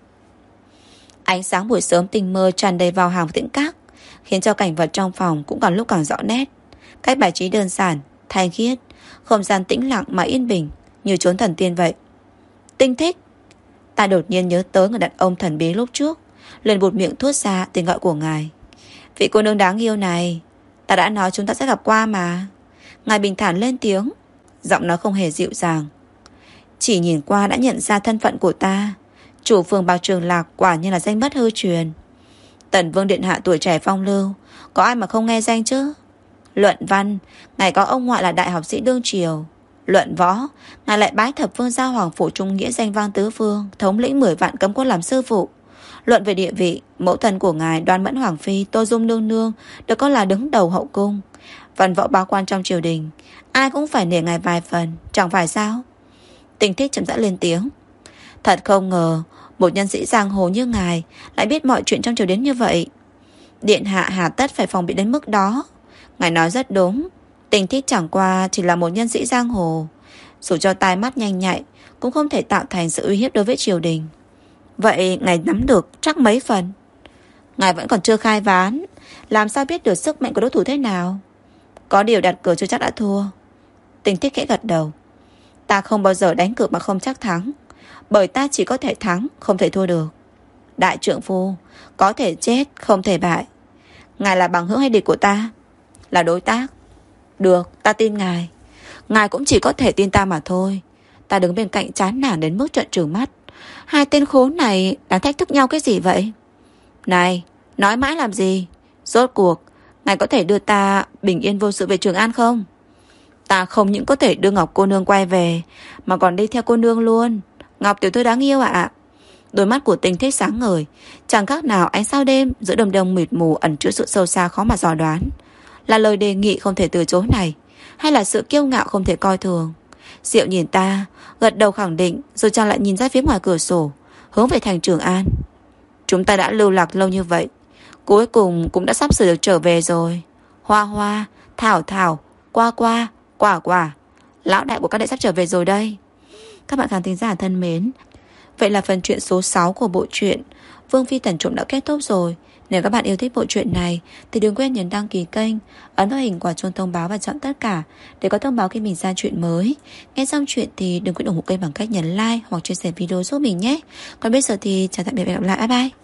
Ánh sáng buổi sớm tinh mơ tràn đầy vào hàng tĩnh các, khiến cho cảnh vật trong phòng cũng càng lúc càng rõ nét. Cách bài trí đơn giản, thanh khiết, không gian tĩnh lặng mà yên bình, như chốn thần tiên vậy. Tinh Thích. Ta đột nhiên nhớ tới người đàn ông thần bí lúc trước, liền buột miệng thốt ra tiếng gọi của ngài. Vị cô nương đáng yêu này, ta đã nói chúng ta sẽ gặp qua mà. Ngài bình thản lên tiếng, giọng nói không hề dịu dàng. Chỉ nhìn qua đã nhận ra thân phận của ta. Chủ phường Bạc Trường Lạc quả nhiên là danh bất hư truyền. Tần Vương điện hạ tuổi trẻ phong lưu, có ai mà không nghe danh chứ? Luận văn, ngài có ông ngoại là đại học sĩ đương triều. Luận võ, ngài lại bái thập phương gia hoàng phủ trung nghĩa danh vang tứ phương, thống lĩnh 10 vạn cấm quân làm sư phụ. Luận về địa vị, mẫu thân của ngài Đoan Mẫn Hoàng Phi Tô Dung nương nương được coi là đứng đầu hậu cung. Văn võ bá quan trong triều đình, ai cũng phải nể ngài vài phần, chẳng phải sao? Tinh Thích chậm rãi lên tiếng. Thật không ngờ một nhân sĩ giang hồ như ngài lại biết mọi chuyện trong triều đến như vậy. Điện hạ hà tất phải phòng bị đến mức đó. Ngài nói rất đúng, Tinh Thích chẳng qua chỉ là một nhân sĩ giang hồ, dù cho tai mắt nhanh nhạy cũng không thể tạo thành sự uy hiếp đối với triều đình. Vậy ngài nắm được chắc mấy phần? Ngài vẫn còn chưa khai ván, làm sao biết được sức mạnh của đối thủ thế nào? Có điều đặt cược chưa chắc đã thua. Tinh Thích khẽ gật đầu. Ta không bao giờ đánh cược mà không chắc thắng, bởi ta chỉ có thể thắng, không thể thua được. Đại trượng phu, có thể chết, không thể bại. Ngài là bằng hữu hay địch của ta? Là đối tác. Được, ta tin ngài. Ngài cũng chỉ có thể tin ta mà thôi. Ta đứng bên cạnh chán nản đến mức trợn trừng mắt. Hai tên khốn này đang thách thức nhau cái gì vậy? Này, nói mãi làm gì? Rốt cuộc ngài có thể đưa ta bình yên vô sự về Trường An không? Ta không những có thể đưa Ngọc cô nương quay về, mà còn đi theo cô nương luôn. Ngọc tiểu thư đáng yêu ạ. Đôi mắt của Tinh Thích sáng ngời, chẳng khác nào ánh sao đêm giữa đầm đông mịt mù ẩn chứa sự sâu xa khó mà dò đoán. Là lời đề nghị không thể từ chối này, hay là sự kiêu ngạo không thể coi thường? Diệu nhìn ta, gật đầu khẳng định, rồi chàng lại nhìn ra phía ngoài cửa sổ, hướng về thành Trường An. Chúng ta đã lưu lạc lâu như vậy, cuối cùng cũng đã sắp sửa được trở về rồi. Hoa hoa, thảo thảo, qua qua, quả quả, lão đại của các đệ sắp trở về rồi đây. Các bạn khán thính giả thân mến, vậy là phần truyện số 6 của bộ truyện Vương Phi Tẩn Trộm đã kết thúc rồi. Nếu các bạn yêu thích bộ truyện này thì đừng quên nhấn đăng ký kênh, ấn vào hình quả chuông thông báo và chọn tất cả để có thông báo khi mình ra truyện mới. Nghe xong truyện thì đừng quên ủng hộ kênh bằng cách nhấn like hoặc chia sẻ video giúp mình nhé. Còn bây giờ thì chào tạm biệt và hẹn gặp lại. Bye bye.